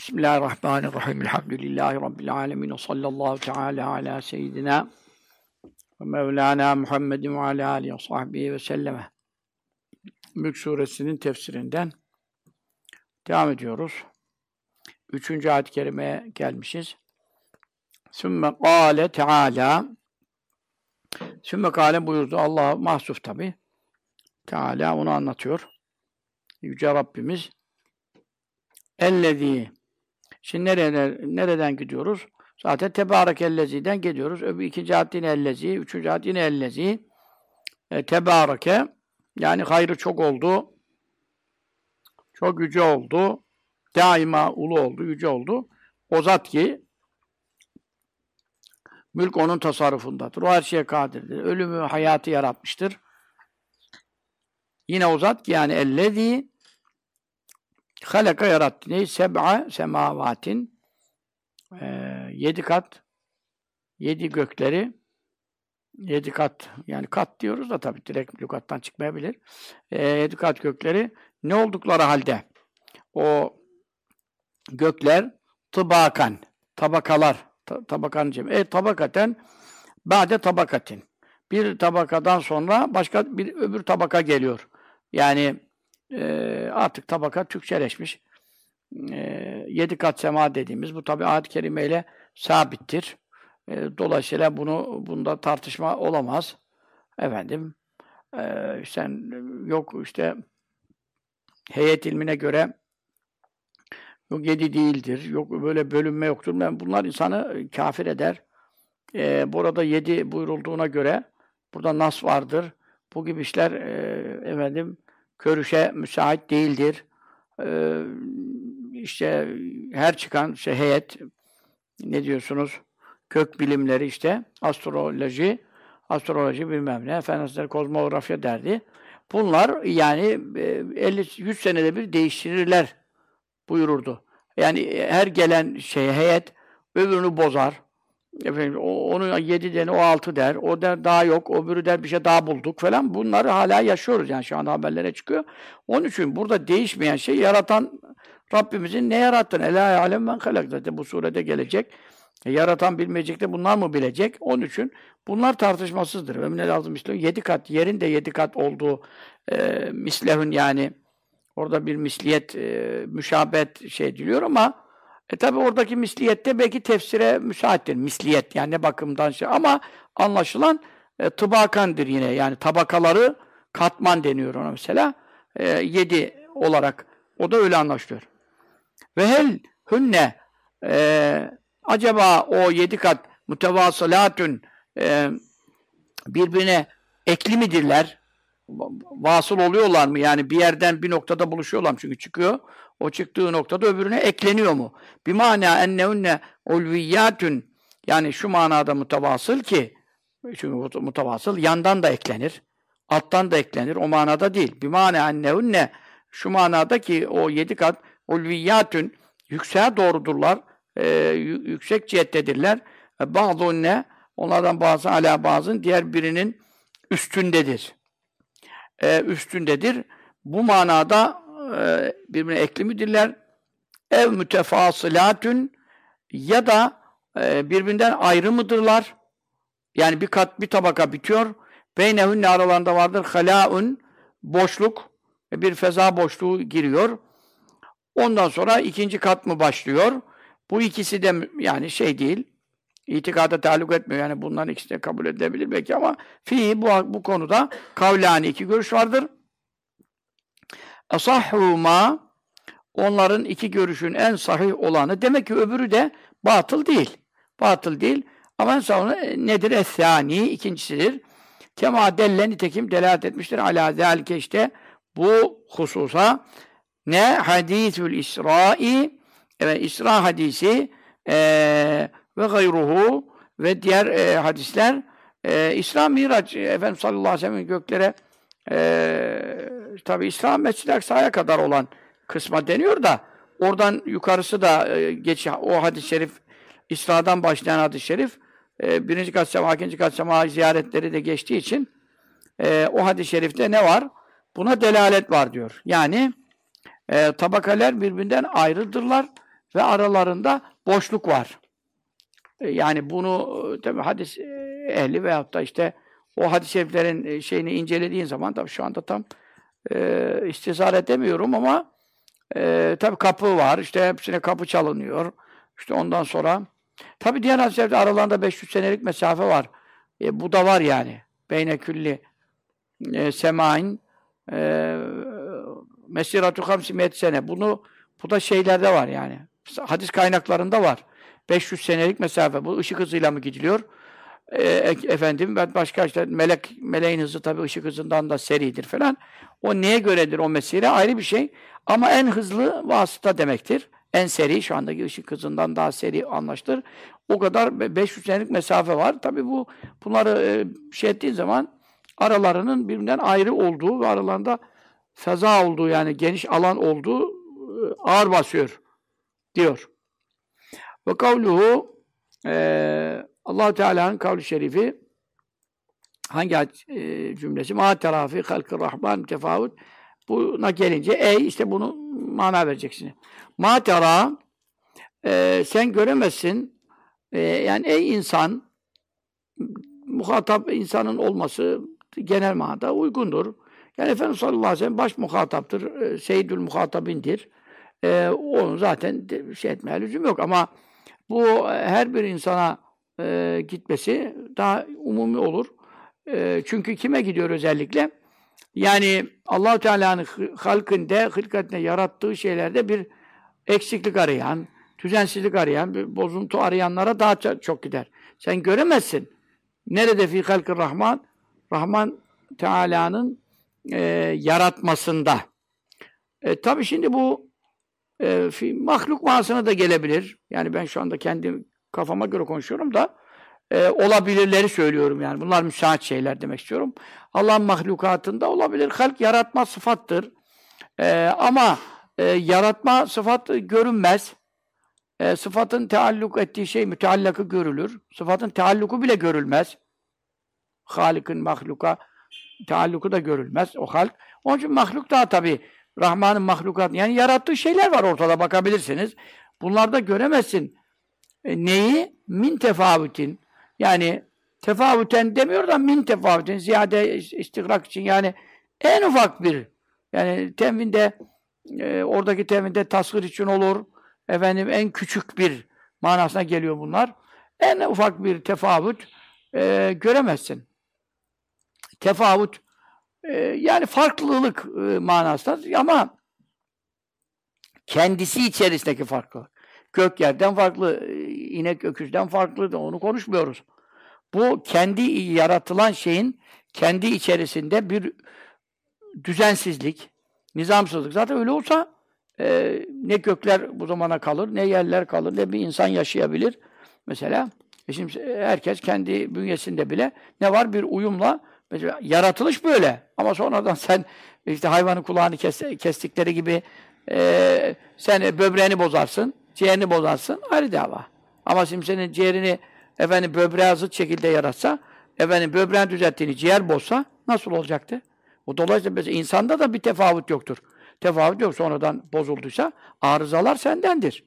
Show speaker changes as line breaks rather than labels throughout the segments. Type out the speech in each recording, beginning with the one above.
Bismillahirrahmanirrahim. Elhamdülillahi Rabbil alemin. Sallallahu teala ala seyyidina ve Mevlana Muhammedin ve ala alihi ve sahbihi ve selleme. Mülk suresinin tefsirinden devam ediyoruz. 3. ayet-i kerimeye gelmişiz. Sümme kâle teâlâ. Sümme kâle buyurdu. Allah mahsuf tabi. Teâlâ onu anlatıyor. Yüce Rabbimiz. Ellezî. Şimdi nereden gidiyoruz? Zaten Tebârekellezî'den gidiyoruz. Öbür ikinci ayet yine ellezî, üçüncü ayet yine ellezî. Tebâreke, yani hayrı çok oldu. Çok yüce oldu. Daima ulu oldu, yüce oldu. O zat ki mülk onun tasarrufundadır. O her şeye kadirdir. Ölümü, hayatı yaratmıştır. Yine o zat ki yani ellezî halaka yarattı. Neyi? Seb'a semavatin 7 kat 7 gökleri 7 kat yani kat diyoruz da tabii direkt lügattan çıkmayabilir. 7 kat gökleri ne oldukları halde o gökler tıbakan tabakalar tabakanın cemi. Tabakaten ba'de tabakatin. Bir tabakadan sonra başka bir öbür tabaka geliyor. Yani artık tabaka Türkçeleşmiş. 7 kat sema dediğimiz bu tabi ayet-i kerimeyle sabittir. Dolayısıyla bunda tartışma olamaz. Efendim sen yok işte heyet ilmine göre yok 7 değildir. Yok böyle bölünme yoktur. Bunlar insanı kafir eder. Burada 7 buyurulduğuna göre burada nas vardır. Bu gibi işler efendim görüşe müsait değildir. İşte her çıkan heyet ne diyorsunuz? Kök bilimleri işte astroloji bilmem ne efendim kozmografya derdi. Bunlar yani 50-100 senede bir değiştirirler buyururdu. Yani her gelen heyet öbürünü bozar. Efendim, onu 7 der, o 6 der, o der daha yok, öbürü der bir şey daha bulduk falan. Bunları hala yaşıyoruz yani şu anda haberlere çıkıyor. Onun için burada değişmeyen şey yaratan Rabbimizin ne yarattığını. Elâ alem men halak zaten bu surede gelecek. Yaratan bilmeyecek de bunlar mı bilecek? Onun için bunlar tartışmasızdır. Ömne lazım misliyor. 7 kat, yerin de 7 kat olduğu mislehün yani orada bir misliyet, müşabet diliyor ama tabi oradaki misliyette belki tefsire müsaittir. Misliyet yani ne bakımdan ama anlaşılan tıbakandır yine. Yani tabakaları katman deniyor ona mesela. 7 olarak. O da öyle anlaşılıyor. Ve hel hünne acaba o 7 kat mütevasılatün birbirine ekli midirler? Vasıl oluyorlar mı? Yani bir yerden bir noktada buluşuyorlar mı? Çünkü çıkıyor. O çıktığı noktada öbürüne ekleniyor mu? Bir mana ennehunne ulviyyatun yani şu manada mutavasıl ki çünkü mutavasıl yandan da eklenir. Alttan da eklenir. O manada değil. Bir mana ennehunne şu manada ki o 7 kat ulviyyatun yükseğe doğrudurlar. Yüksek cihettedirler. Bazunne onlardan bazı ala bazın diğer birinin üstündedir. Üstündedir. Bu manada birbirine ekli midirler? Ev mütefasılatün ya da birbirinden ayrı mıdırlar? Yani bir tabaka bitiyor. Beynehünne aralarında vardır halâun boşluk, bir feza boşluğu giriyor. Ondan sonra ikinci kat mı başlıyor? Bu ikisi de yani değil, itikada taalluk etmiyor. Yani bunların ikisi de kabul edilebilir belki ama bu konuda kavlani 2 görüş vardır. Asahhuma onların 2 görüşün en sahih olanı. Demek ki öbürü de batıl değil. Batıl değil. Ama en sahih nedir? Es-sâni ikincisidir. Kema delle nitekim delalet etmiştir. Alâ zâlike işte bu hususa ne? Hadîsül İsra'i evet İsra hadisi ve gayruhu ve diğer hadisler İsra Miraç Efendimiz sallallahu aleyhi ve sellem'in göklere tabi İsra Mescid-i Aksa'ya kadar olan kısma deniyor da oradan yukarısı da o hadis-i şerif İsra'dan başlayan hadis-i şerif 1. kat sema, 2. kat sema ziyaretleri de geçtiği için o hadis-i şerifte ne var? Buna delalet var diyor. Yani tabakalar birbirinden ayrıdırlar ve aralarında boşluk var. Yani bunu tabii hadis ehli veyahut da işte o hadis-i şeriflerin şeyini incelediğin zaman tabii şu anda tam istizhar edemiyorum ama tabii kapı var. İşte hepsine kapı çalınıyor. İşte ondan sonra tabii diğer hadis-i şerifler aralarında 500 senelik mesafe var. Bu da var yani. Beyne külli semain mesiratu 500 sene. Bu da şeylerde var yani. Hadis kaynaklarında var. 500 senelik mesafe. Bu ışık hızıyla mı gidiliyor? Efendim ben başka işte meleğin hızı tabii ışık hızından da seridir falan. O neye göredir o mesire ayrı bir şey. Ama en hızlı vasıta demektir. En seri şu andaki ışık hızından daha seri anlaşılır. O kadar 500 senelik mesafe var. Tabii bunları şey ettiğin zaman aralarının birbirinden ayrı olduğu ve aralarında feza olduğu yani geniş alan olduğu ağır basıyor diyor. Ve kavluhu Allah-u Teala'nın kavlu şerifi hangi cümlesi? Ma terafi halkı rahman tefavut. Buna gelince işte bunu mana vereceksin. Ma tera sen göremezsin yani ey insan muhatap insanın olması genel manada uygundur. Yani Efendimiz sallallahu aleyhi ve sellem baş muhataptır. Seyyidül muhatabindir. Onun zaten şey etmeye lüzum yok ama bu her bir insana gitmesi daha umumi olur. Çünkü kime gidiyor özellikle? Yani Allah-u Teala'nın hılkatinde yarattığı şeylerde bir eksiklik arayan, düzensizlik arayan, bir bozuntu arayanlara daha çok gider. Sen göremezsin. Nerede fî halkı Rahman? Rahman Teala'nın yaratmasında. Tabii şimdi bu mahluk manasına da gelebilir. Yani ben şu anda kendi kafama göre konuşuyorum da olabilirleri söylüyorum yani. Bunlar müsait şeyler demek istiyorum. Allah'ın mahlukatında olabilir. Halk yaratma sıfattır. Ama yaratma sıfatı görünmez. Sıfatın tealluk ettiği şey müteallakı görülür. Sıfatın tealluku bile görülmez. Halik'in mahluka tealluku da görülmez. O halk. Onun için mahluk daha tabii Rahman'ın mahlukatı. Yani yarattığı şeyler var ortada bakabilirsiniz. Bunlarda göremezsin. Neyi? Min tefavütin. Yani tefavüten demiyor da min tefavütin. Ziyade istigrak için yani en ufak bir yani temvinde oradaki temvinde tasvir için olur. Efendim en küçük bir manasına geliyor bunlar. En ufak bir tefavüt göremezsin. Tefavüt yani farklılık manasında ama kendisi içerisindeki farklılık. Gök yerden farklı, inek öküzden farklı, onu konuşmuyoruz. Bu kendi yaratılan şeyin kendi içerisinde bir düzensizlik, nizamsızlık. Zaten öyle olsa ne gökler bu zamana kalır, ne yerler kalır, ne bir insan yaşayabilir. Mesela şimdi herkes kendi bünyesinde bile ne var? Bir uyumla mesela yaratılış böyle. Ama sonradan sen işte hayvanın kulağını kestikleri gibi sen böbreğini bozarsın, ciğerini bozarsın, ayrı dava. Ama şimdi senin ciğerini efendim böbreğe zıt şekilde yaratsa, efendim böbreğini düzelttiğini ciğer bozsa nasıl olacaktı? O dolayısıyla mesela insanda da bir tefavüt yoktur. Tefavüt yok. Sonradan bozulduysa arızalar sendendir.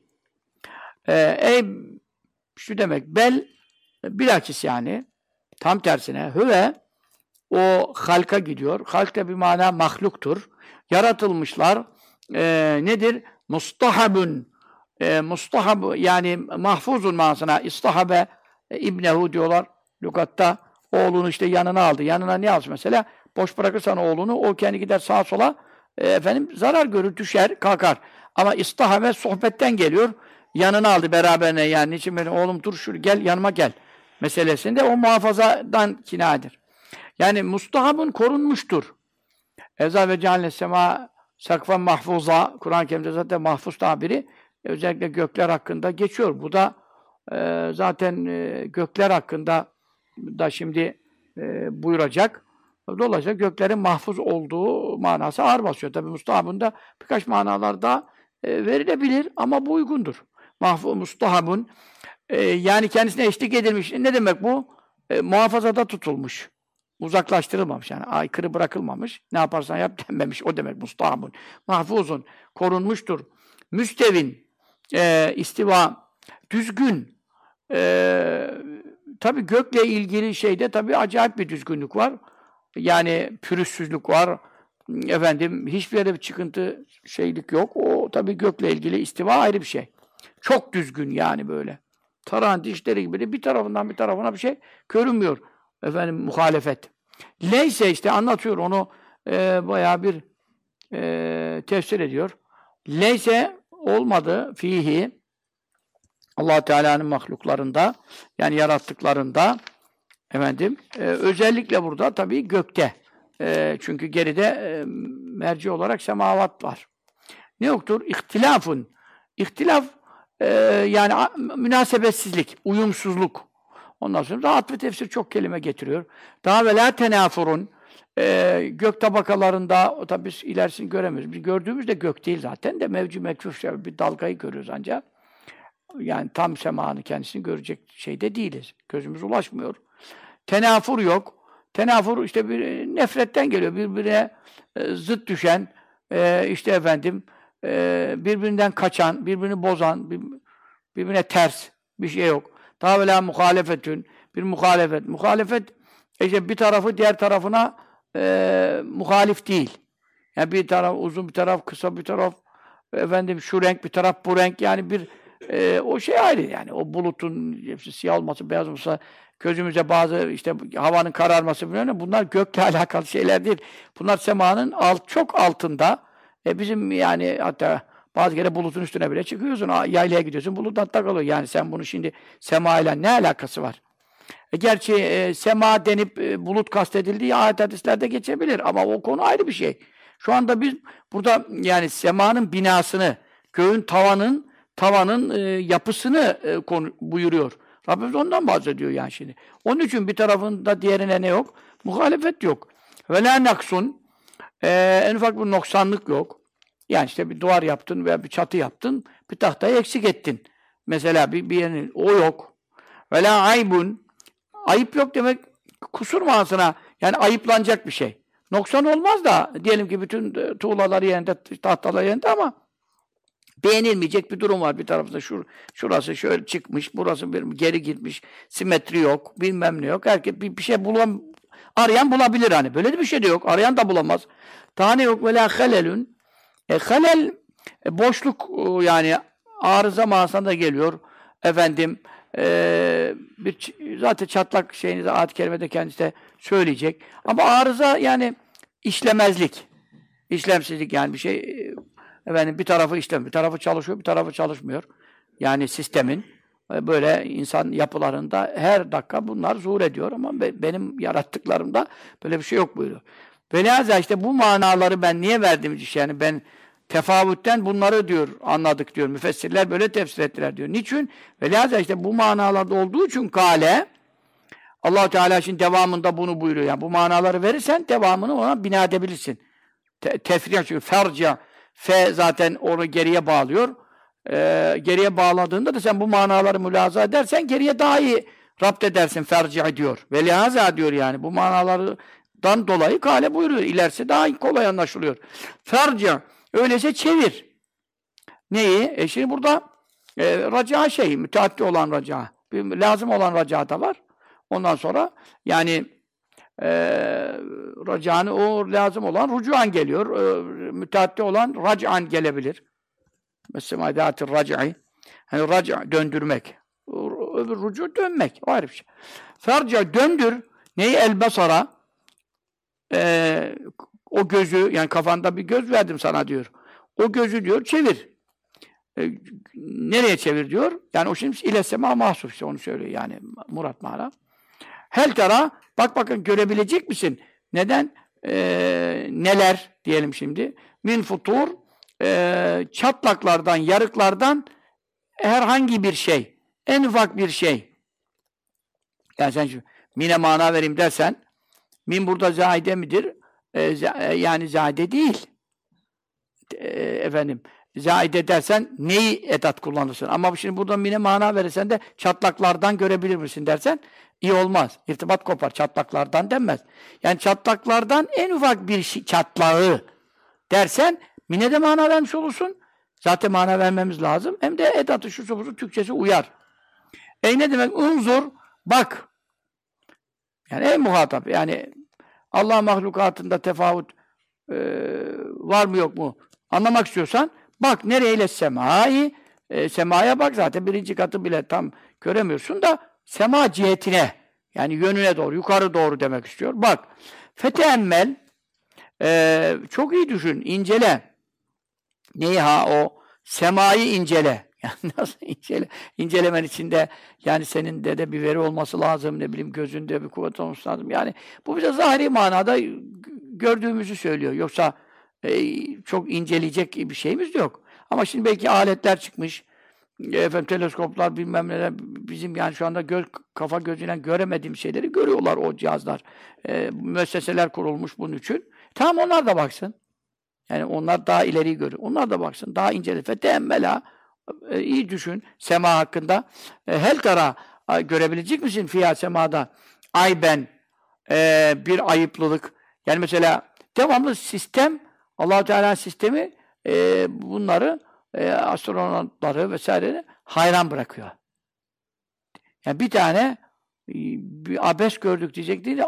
Şu demek bilakis yani tam tersine hüve o halka gidiyor. Halk da bir mana mahluktur. Yaratılmışlar. Nedir? Mustahabun. Mustahab yani mahfuzun manasına istahabe ibnehu diyorlar lügatta. Oğlunu işte yanına aldı. Yanına ne alsın mesela? Boş bırakırsan oğlunu o kendi gider sağa sola zarar görür, düşer, kalkar. Ama istahabe sohbetten geliyor. Yanına aldı beraberine yani. Niçin benim oğlum dur şur gel yanıma gel meselesinde o muhafazadan kinadır. Yani mustahabın korunmuştur. Evza ve cealne sema sakfen mahfuza Kur'an-ı Kerim'de zaten mahfuz tabiri özellikle gökler hakkında geçiyor. Bu da zaten gökler hakkında da şimdi buyuracak. Dolayısıyla göklerin mahfuz olduğu manası ağır basıyor. Tabi mustahabında birkaç manalar daha verilebilir ama bu uygundur. Mustahabun yani kendisine eşlik edilmiş. Ne demek bu? Muhafazada tutulmuş. Uzaklaştırılmamış yani. Aykırı bırakılmamış. Ne yaparsan yap denmemiş. O demek mustahabun. Mahfuzun. Korunmuştur. Müstevin. istiva düzgün. Tabii gökle ilgili şeyde tabii acayip bir düzgünlük var. Yani pürüzsüzlük var. Efendim hiçbir yere bir çıkıntı şeylik yok. O tabii gökle ilgili istiva ayrı bir şey. Çok düzgün yani böyle. Tarağın dişleri gibi de bir tarafından bir tarafına bir şey görünmüyor. Efendim muhalefet. Leyse işte anlatıyor onu bayağı bir tefsir ediyor. Leyse olmadı fihi Allah Teala'nın mahluklarında yani yarattıklarında efendim özellikle burada tabii gökte. Çünkü geride merci olarak semavat var. Ne yoktur? İhtilafun. İhtilaf yani münasebetsizlik, uyumsuzluk. Ondan sonra da atf-ı tefsir çok kelime getiriyor. Daha ve la tenafurun gök tabakalarında o tabi biz ilerisini göremiyoruz. Biz gördüğümüz de gök değil zaten de mevcu mekfuf bir dalgayı görüyoruz ancak. Yani tam semanı kendisini görecek şeyde değiliz. Gözümüz ulaşmıyor. Tenafur yok. Tenafur işte bir nefretten geliyor. Birbirine zıt düşen işte efendim birbirinden kaçan, birbirini bozan, birbirine ters bir şey yok. Daha evvela muhalefetün, bir muhalefet. Muhalefet işte bir tarafı diğer tarafına muhalif değil. Yani bir taraf uzun, bir taraf kısa, bir taraf efendim şu renk, bir taraf bu renk. Yani bir o şey ayrı yani. O bulutun hepsi siyah olması, beyaz olması, gözümüze bazı işte havanın kararması falan bunlar gökle alakalı şeyler değil. Bunlar semanın çok altında. Bizim yani hatta bazı kere bulutun üstüne bile çıkıyorsun. Yaylaya gidiyorsun, bulut altta kalıyor. Yani sen bunu şimdi sema ile ne alakası var? Gerçi sema denip bulut kastedildiği ayet hadislerde geçebilir ama o konu ayrı bir şey. Şu anda biz burada yani semanın binasını, göğün tavanın yapısını buyuruyor. Rabbimiz ondan bahsediyor yani şimdi. Onun için bir tarafında diğerine ne yok? Muhalefet yok. Ve la naksun en ufak bir noksanlık yok. Yani işte bir duvar yaptın veya bir çatı yaptın, bir tahtayı eksik ettin. Mesela bir yerin o yok. Ve la aybun ayıp yok demek kusur manasına yani ayıplanacak bir şey. Noksan olmaz da diyelim ki bütün tuğlaları yerinde, tahtaları yerinde ama beğenilmeyecek bir durum var bir tarafta. Şurası şöyle çıkmış, burası bir geri gitmiş, simetri yok, bilmem ne yok. Herkes bir şey arayan bulabilir hani. Böyle de bir şey de yok. Arayan da bulamaz. Daha ne yok? Ve la halelün. Halel boşluk yani arıza manasında geliyor. Efendim zaten çatlak şeyini de ayet-i kerimede kendisi de söyleyecek. Ama arıza yani işlemezlik. İşlemsizlik yani bir şey efendim bir tarafı işlemiyor, bir tarafı çalışıyor, bir tarafı çalışmıyor. Yani sistemin böyle insan yapılarında her dakika bunlar zuhur ediyor ama benim yarattıklarımda böyle bir şey yok buyuruyor. Velihaza işte bu manaları ben niye verdim yani ben tefavütten bunları diyor anladık diyor. Müfessirler böyle tefsir ettiler diyor. Niçin? Velihaza işte bu manalarda olduğu için kâle Allah Teala şimdi devamında bunu buyuruyor. Yani bu manaları verirsen devamını ona bina edebilirsin. Tefrih çünkü ferca fe zaten onu geriye bağlıyor. Geriye bağladığında da sen bu manaları mülaza edersen geriye daha iyi rapt edersin ferci diyor. Velihaza diyor yani bu manalardan dolayı kâle buyuruyor. İlerisi daha kolay anlaşılıyor. Ferca öyleyse çevir. Neyi? Şimdi burada raca müteaddi olan raca. Lazım olan raca da var. Ondan sonra yani racanı o lazım olan rucuan geliyor. Müteaddi olan rac'an gelebilir. Mesela idahatı rac'i. Hani rac' döndürmek. Öbür rucu dönmek. O ayrı bir şey. Ferca döndür. Neyi? El-besara. O gözü yani kafanda bir göz verdim sana diyor. O gözü diyor çevir. Nereye çevir diyor? Yani o şimdi ilesema mahsuf işte onu söylüyor yani Murat Mala. Hel tara bak bakın görebilecek misin? Neden? Neler diyelim şimdi? Min futur çatlaklardan, yarıklardan herhangi bir şey. En ufak bir şey. Yani sen şimdi mine mana vereyim dersen min burada zâide midir? Yani zâide değil. Efendim zâide dersen neyi edat kullanırsın? Ama şimdi burada mine mana verirsen de çatlaklardan görebilir misin dersen iyi olmaz. İrtibat kopar. Çatlaklardan denmez. Yani çatlaklardan en ufak bir çatlağı dersen mine de mana vermiş olursun. Zaten mana vermemiz lazım. Hem de edatı şu busu Türkçesi uyar. Ne demek? Unzur, bak. Yani ey muhatap, yani Allah mahlukatında tefavut var mı yok mu anlamak istiyorsan bak nereyle semai, semaya bak, zaten birinci katı bile tam göremiyorsun da sema cihetine, yani yönüne doğru, yukarı doğru demek istiyor. Bak, feteemmel, çok iyi düşün, incele. Neyi o? Semayı incele. Yani nasıl incele? İncelemen içinde yani senin de bir veri olması lazım, ne bileyim gözünde bir kuvvet olması lazım. Yani bu bize zahiri manada gördüğümüzü söylüyor. Yoksa çok inceleyecek bir şeyimiz yok. Ama şimdi belki aletler çıkmış. Efendim teleskoplar bilmem neler, bizim yani şu anda kafa gözüyle göremediğim şeyleri görüyorlar o cihazlar. Müesseseler kurulmuş bunun için. Tamam, onlar da baksın. Yani onlar daha ileriyi görür. Onlar da baksın. Daha incele. Feteemmela, iyi düşün sema hakkında. Hel tara, görebilecek misin fiyat semada? Ayben, bir ayıplılık. Yani mesela devamlı sistem, Allah-u Teala sistemi bunları, astronotları vesaire hayran bırakıyor. Yani bir tane bir abes gördük diyecek değil de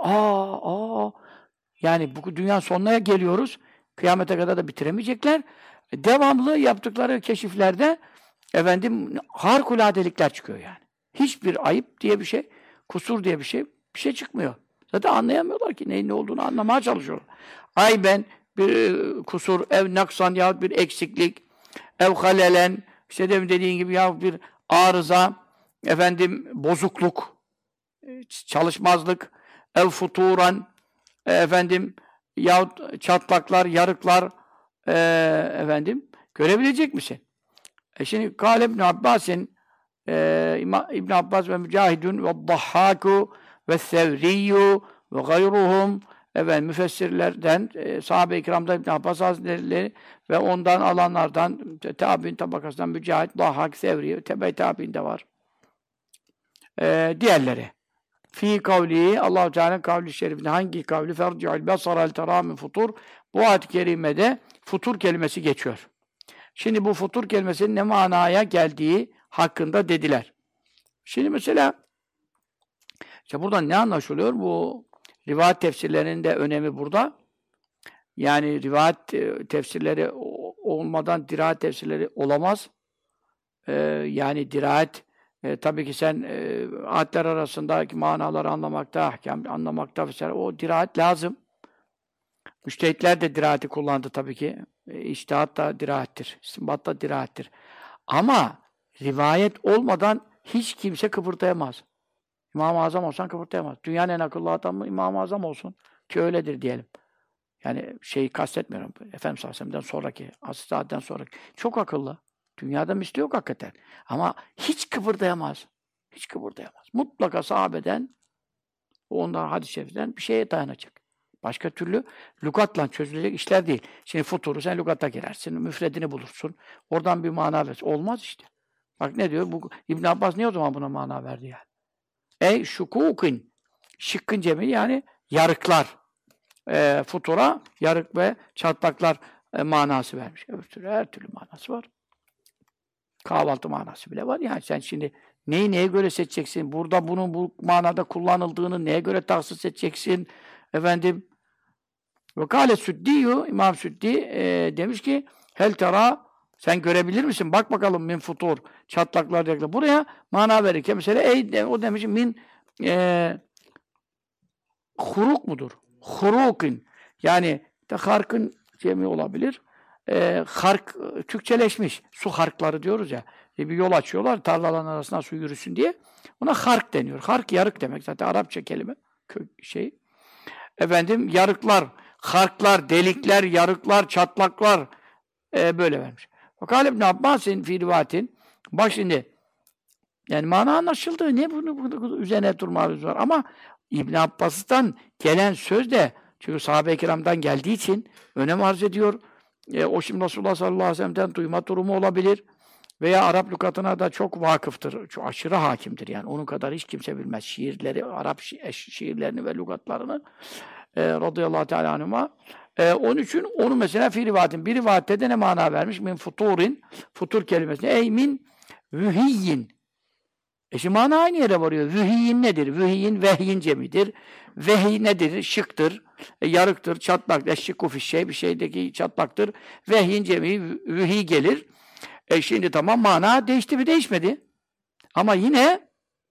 yani bu dünya sonuna geliyoruz. Kıyamete kadar da bitiremeyecekler. Devamlı yaptıkları keşiflerde efendim harikuladelikler çıkıyor yani. Hiçbir ayıp diye bir şey, kusur diye bir şey çıkmıyor. Zaten anlayamıyorlar ki neyin ne olduğunu anlamaya çalışıyorlar. Ayben, bir kusur, ev naksan yahut bir eksiklik, ev halelen, işte demin dediğin gibi yahut bir arıza, efendim bozukluk, çalışmazlık, ev futuran, efendim yahut çatlaklar, yarıklar, efendim görebilecek misin? Şimdi Kâle İbn Abbas'in, İbn Abbas ve Mücahidun ve Dahhaku ve Sevriyu ve gayruhum, müfessirlerden, sahabe-i kiramda İbn Abbas Hazretleri ve ondan alanlardan, tabi'in tabakasından Mücahid, Dahhak, Sevri, tebe-i tabi'in de var. Diğerleri. Fi kavli, Allah-u Teala'nın kavli şerifinde hangi kavli? Ferci'ül besarel terâ min futur. Bu ayet-i kerimede futur kelimesi geçiyor. Şimdi bu futur kelimesinin ne manaya geldiği hakkında dediler. Şimdi mesela işte buradan ne anlaşılıyor? Bu rivayet tefsirlerinin de önemi burada. Yani rivayet tefsirleri olmadan dirayet tefsirleri olamaz. Yani dirayet, tabii ki sen ayetler arasındaki manaları anlamakta, ahkam anlamakta vesaire, o dirayet lazım. Müştehitler de dirayeti kullandı tabii ki. İçtihat da dirayettir, istinbat da dirayettir. Ama rivayet olmadan hiç kimse kıpırdayamaz. İmam-ı Azam olsan kıpırdayamaz. Dünyanın en akıllı adamı İmam-ı Azam olsun ki öyledir diyelim. Yani şeyi kastetmiyorum. Efendimiz Aleyhisselam'dan sonraki, asr-ı saatten sonraki. Çok akıllı. Dünyada misli yok hakikaten. Ama hiç kıpırdayamaz. Hiç kıpırdayamaz. Mutlaka sahabeden, ondan hadis-i şeriften bir şeye dayanacak. Başka türlü lügatla çözülecek işler değil. Şimdi futuru sen lügata girersin, müfredini bulursun. Oradan bir mana versin. Olmaz işte. Bak ne diyor? Bu İbn Abbas niye o zaman buna mana verdi yani? Şukukin. Şıkkın cemi yani yarıklar. Futura yarık ve çatlaklar manası vermiş. Her türlü manası var. Kahvaltı manası bile var. Yani sen şimdi neyi neye göre seçeceksin? Burada bunun bu manada kullanıldığını neye göre tahsis edeceksin? Efendim, ve kâle Süddiyu, İmam Süddi demiş ki hel tera, sen görebilir misin? Bak bakalım min futur, çatlaklar diyecekler. Buraya mana verirken mesela o demiş min huruk mudur? Hurukin. Yani de harkın cemi olabilir. Hark Türkçeleşmiş. Su harkları diyoruz ya. Bir yol açıyorlar tarlaların arasına su yürüsün diye. Ona hark deniyor. Hark yarık demek. Zaten Arapça kelime. Şey. Efendim yarıklar, harklar, delikler, yarıklar, çatlaklar böyle vermiş. Fakat İbn Abbas'ın fi rivayetin, bak şimdi yani mana anlaşıldı. Ne bunu üzerine durmamız var. Ama İbn Abbas'tan gelen söz de, çünkü sahabe-i kiramdan geldiği için önem arz ediyor. O şimdi Resulullah sallallahu aleyhi ve sellem'den duyma durumu olabilir. Veya Arap lügatına da çok vakıftır. Çok aşırı hakimdir yani. Onun kadar hiç kimse bilmez. Şiirleri, Arap şiirlerini ve lügatlarını radıyallahu teala anhuma. Onun için onu mesela fi rivayetin bir rivayette de ne mana vermiş? Min futurin, futur kelimesine. Ey min vühiyyin. Şimdi mana aynı yere varıyor. Vühiyyin nedir? Vühiyyin vehyin cemidir. Vehiy nedir? Şıktır, yarıktır, çatlak. Eşşikku fişşey, bir şeydeki çatlaktır. Vehyin cemi, vühiy gelir. Şimdi tamam mana değişti mi? Değişmedi. Ama yine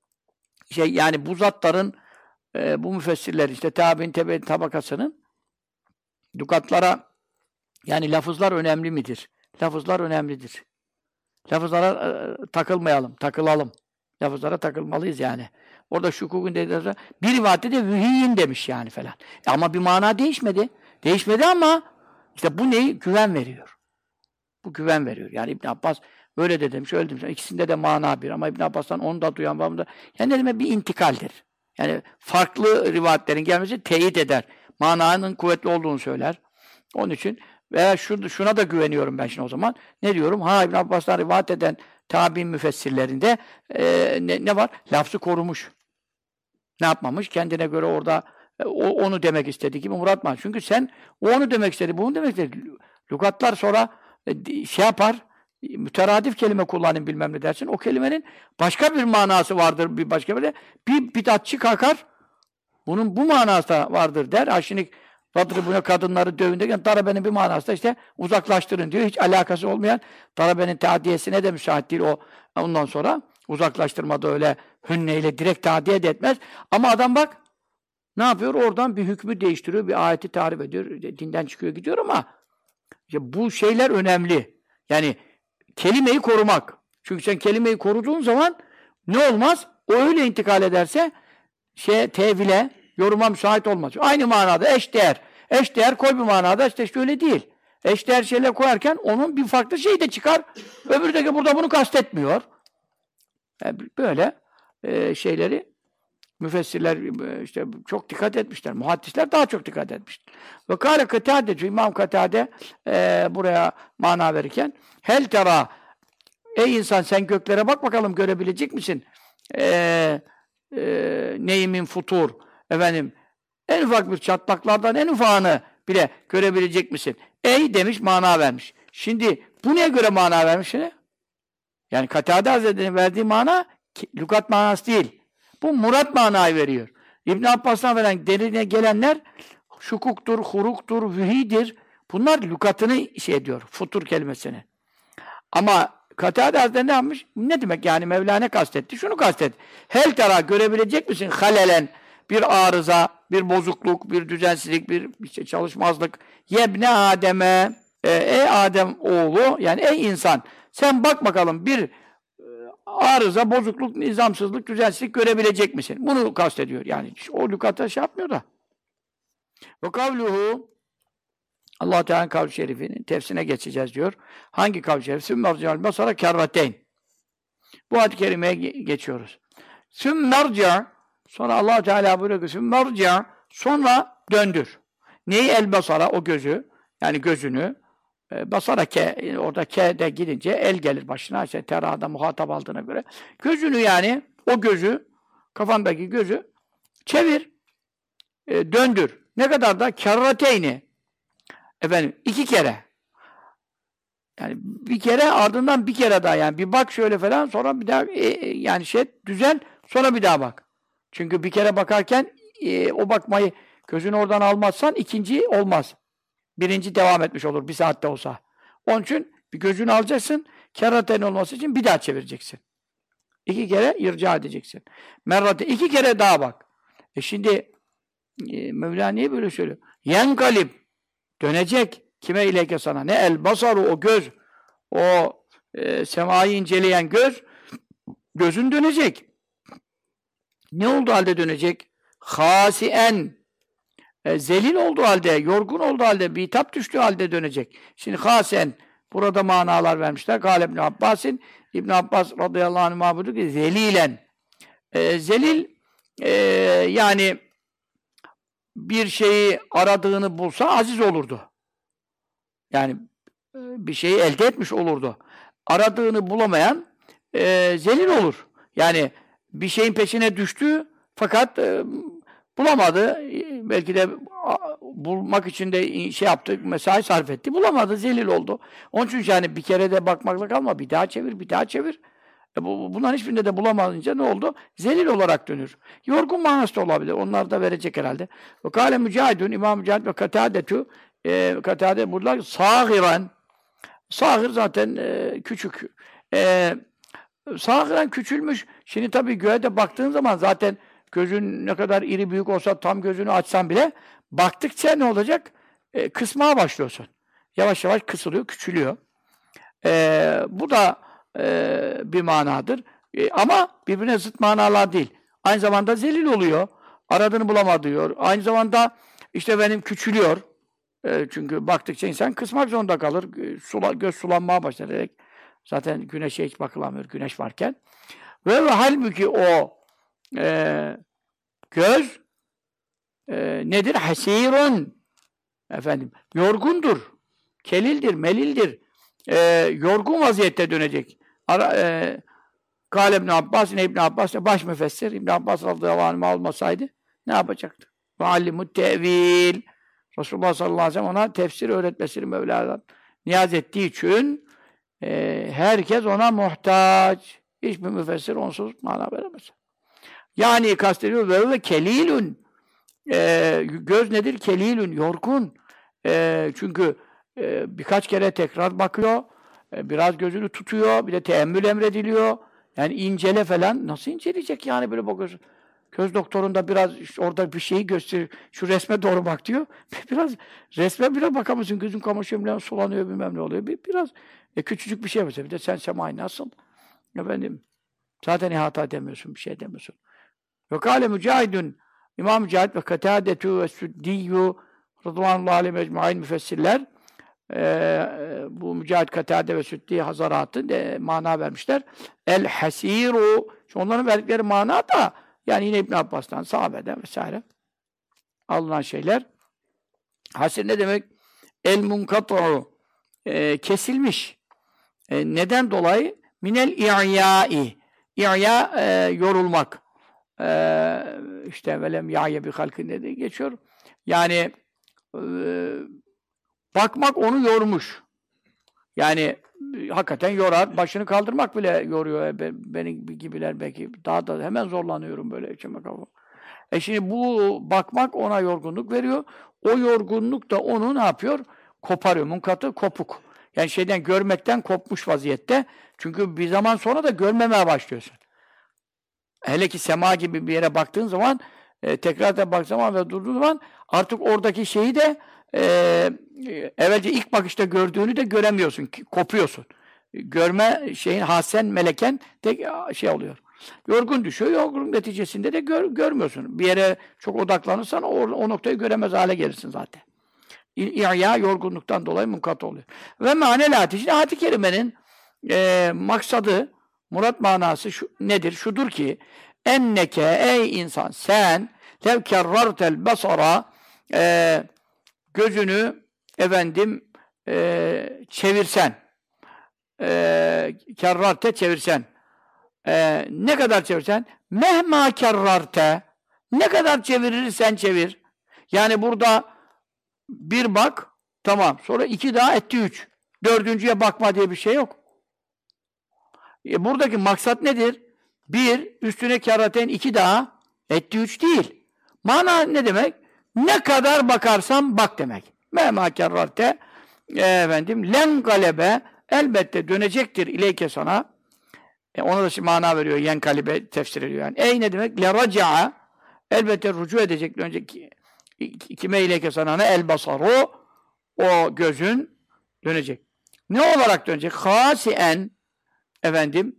yani bu zatların bu müfessirler işte tabi'in tabakasının lügatlara yani lafızlar önemli midir? Lafızlar önemlidir. Lafızlara takılalım. Lafızlara takılmalıyız yani. Orada şukukun dediğinde bir rivayette de vühiyyin demiş yani falan. Ama bir mana değişmedi. Değişmedi ama işte bu neyi? Güven veriyor. Bu güven veriyor. Yani İbn Abbas öyle de demiş, öyle demiş. İkisinde de mana bir ama İbn Abbas'tan onu da duyan var. Yani ne demek? Bir intikaldir. Yani farklı rivayetlerin gelmesi teyit eder. Mananın kuvvetli olduğunu söyler. Onun için veya şuna da güveniyorum ben şimdi o zaman. Ne diyorum? İbn Abbas'tan rivayet eden tabi'in müfessirlerinde ne var? Lafzı korumuş. Ne yapmamış? Kendine göre orada onu demek istediği gibi muratma. Çünkü sen onu demek istedi, bunu demek istedi. Lügatlar sonra yapar, müteradif kelime kullanayım bilmem ne dersin. O kelimenin başka bir manası vardır, bir başka bir bidatçı kalkar. Bunun bu manası da vardır der. Şimdi buna kadınları dövün derken darabenin bir manası da işte uzaklaştırın diyor. Hiç alakası olmayan darabenin teadiyesine de müsait değil o. Ondan sonra uzaklaştırmada öyle hünneyle direkt taadiye de etmez. Ama adam bak ne yapıyor? Oradan bir hükmü değiştiriyor, bir ayeti tarif ediyor. Dinden çıkıyor gidiyor ama işte bu şeyler önemli. Yani kelimeyi korumak. Çünkü sen kelimeyi koruduğun zaman ne olmaz? O öyle intikal ederse tevhile, yoruma müsait olmaz. Aynı manada eşdeğer. Eşdeğer koy bir manada işte öyle değil. Eşdeğer şeyler koyarken onun bir farklı şey de çıkar. Öbürü burada bunu kastetmiyor. Yani böyle şeyleri müfessirler işte çok dikkat etmişler. Muhaddisler daha çok dikkat etmişler. Ve kâle Katâde, İmam Katâde buraya mana verirken hel tera ey insan sen göklere bak bakalım görebilecek misin? Neyimin futur efendim en ufak bir çatlaklardan en ufağını bile görebilecek misin? Ey demiş mana vermiş. Şimdi bu neye göre mana vermiş şimdi? Yani Katâde Hazretleri'nin verdiği mana lügat manası değil. Bu murat manayı veriyor. İbn Abbas'tan veren derine gelenler şukuktur, huruktur, vühidir. Bunlar lügatını ediyor. Futur kelimesini. Ama Katâde Hazretleri ne yapmış? Ne demek yani Mevla ne kastetti? Şunu kastetti. Hel tera görebilecek misin? Halelen bir arıza, bir bozukluk, bir düzensizlik, bir işte çalışmazlık. Yebne Adem'e ey Adem oğlu yani ey insan sen bak bakalım bir arıza, bozukluk, nizamsızlık, düzensizlik görebilecek misin? Bunu kastediyor. Yani o lükata yapmıyor da. Ve kavluhu Allah Teala'nın kavl-i şerifinin tefsirine geçeceğiz diyor. Hangi kavl-i şerif? Sümmerci'al basara kerrateyn. Bu ayet-i kerimeye geçiyoruz. Sümmerci' sonra Allah Teala buyuruyor ki sümmerci' sonra döndür. Neyi el basara? O gözü. Yani gözünü. Basara ke, orada ke de gidince el gelir başına. İşte terada muhatap aldığına göre. Gözünü yani o gözü, kafandaki gözü çevir. Döndür. Ne kadar da? Kerrateyni. Efendim 2 kere. Yani bir kere ardından bir kere daha yani bir bak şöyle falan sonra bir daha yani düzel sonra bir daha bak. Çünkü bir kere bakarken o bakmayı gözünü oradan almazsan ikinci olmaz. Birinci devam etmiş olur bir saatte olsa. Onun için bir gözünü alacaksın kerraten olması için bir daha çevireceksin. 2 kere irca edeceksin. Merrate 2 kere daha bak. Şimdi Mevla niye böyle söylüyor? Yenkalip dönecek. Kime ileke sana? Ne el basaru o göz. O semayı inceleyen gözün dönecek. Ne olduğu halde dönecek? Hasien zelil olduğu halde, yorgun olduğu halde, bitap düştüğü halde dönecek. Şimdi hasien burada manalar vermişler. Gâle İbn Abbas'in İbn Abbas radıyallahu anh mabudu ki zelilen. Zelil yani bir şeyi aradığını bulsa aziz olurdu. Yani bir şeyi elde etmiş olurdu. Aradığını bulamayan zelil olur. Yani bir şeyin peşine düştü fakat bulamadı. Belki de bulmak için de şey yaptı, mesai sarf etti. Bulamadı, zelil oldu. Onun için yani bir kere de bakmakla kalma. Bir daha çevir, bir daha çevir. Bunların hiçbirinde de bulamayınca ne oldu? Zelil olarak dönür. Yorgun manası da olabilir. Onlar da verecek herhalde. Ve kâle Mücahidun, İmam Mücahid ve Katâdetü, Katâde buradalar sâgiren. Sâgir zaten küçük. Sâgiren küçülmüş. Şimdi tabii göğe de baktığın zaman zaten gözün ne kadar iri büyük olsa tam gözünü açsan bile baktıkça ne olacak? Kısmaya başlıyorsun. Yavaş yavaş kısılıyor, küçülüyor. Bu da bir manadır. Ama birbirine zıt manalar değil. Aynı zamanda zelil oluyor. Aradığını bulamadı diyor. Aynı zamanda işte benim küçülüyor. Çünkü baktıkça insan kısmak zorunda kalır. Göz sulanmaya başlar. Zaten güneşe hiç bakılamıyor güneş varken. Ve halbuki o göz nedir? Hasirun. Efendim, yorgundur. Kelildir, melildir. Yorgun vaziyette dönecek. Kâle İbn Abbas, İbn Abbas baş müfessir. İbn Abbas radıyallahu anh olmasaydı ne yapacaktı? Muallimut tevil. Resulullah sallallahu aleyhi ve sellem ona tefsir öğretmesini Mevla'dan niyaz ettiği için herkes ona muhtaç. Hiçbir müfessir onsuz mana veremez. Yani kastediyor ve kelilun. Göz nedir? Kelilun, yorgun. Çünkü birkaç kere tekrar bakıyor, biraz gözünü tutuyor, bir de teemmül emrediliyor. Yani incele falan. Nasıl inceleyecek yani böyle bakıyorsun? Göz doktorunda biraz işte orada bir şeyi gösterir. Şu resme doğru bak diyor. Biraz resme bile bakamıyorsun. Gözün kamaşıyor, bilmem sulanıyor, bilmem ne oluyor. Biraz küçücük bir şey mesela. Bir de sen semai nasıl? Efendim, zaten ihata edemiyorsun, bir şey demiyorsun. Ve kâle Mücahidun, İmam Mücahid ve Katâdetü ve Süddiyyü Rıdvanullahi aleyhi mecmuain müfessirler bu Mücahid, Katâde ve Süddi Hazarat'ı mana vermişler. El hasiru. Onların verdikleri mana da yani yine İbn Abbas'tan, sahabeden vesaire alınan şeyler. Hasir ne demek? El munkat'u kesilmiş. Neden dolayı? Minel i'yâ'i. İ'yâ yorulmak. İşte velem ya'ye bi halkin dedi geçiyor. Yani bakmak onu yormuş. Yani hakikaten yorar. Başını kaldırmak bile yoruyor. Benim gibiler belki. Daha da hemen zorlanıyorum böyle içime kafa. Şimdi bu bakmak ona yorgunluk veriyor. O yorgunluk da onu ne yapıyor? Koparıyor. Munkatı kopuk. Yani şeyden görmekten kopmuş vaziyette. Çünkü bir zaman sonra da görmemeye başlıyorsun. Hele ki sema gibi bir yere baktığın zaman tekrar da baktığın zaman ve durduğun zaman artık oradaki şeyi de evvelce ilk bakışta gördüğünü de göremiyorsun. Kopuyorsun. Görme şeyin hasen meleken tek şey oluyor. Yorgun düşüyor. Yorgun neticesinde de görmüyorsun. Bir yere çok odaklanırsan o noktayı göremez hale gelirsin zaten. İ'ya yorgunluktan dolayı munkat oluyor. Ve manelâti. Şimdi ayet-i kerimenin maksadı, murat manası nedir? Şudur ki enneke ey insan sen lev kerrartel basara gözünü efendim çevirsen kerrarte çevirsen ne kadar çevirsen mehma kerrarte ne kadar çevirirsen çevir. Yani burada bir bak tamam. Sonra iki daha etti üç. Dördüncüye bakma diye bir şey yok. Buradaki maksat nedir? Bir, üstüne keraten iki daha etti üç değil. Mana ne demek? Ne kadar bakarsan bak demek. Mehma kerrarte efendim len galebe elbette dönecektir ileyke sana. Ona da şimdi mana veriyor. Yen kalibe tefsir ediyor yani. Ey ne demek? Le raca'a elbette rücu edecek önceki kime ileyke sana ne? El basaru o gözün dönecek. Ne olarak dönecek? Hasien efendim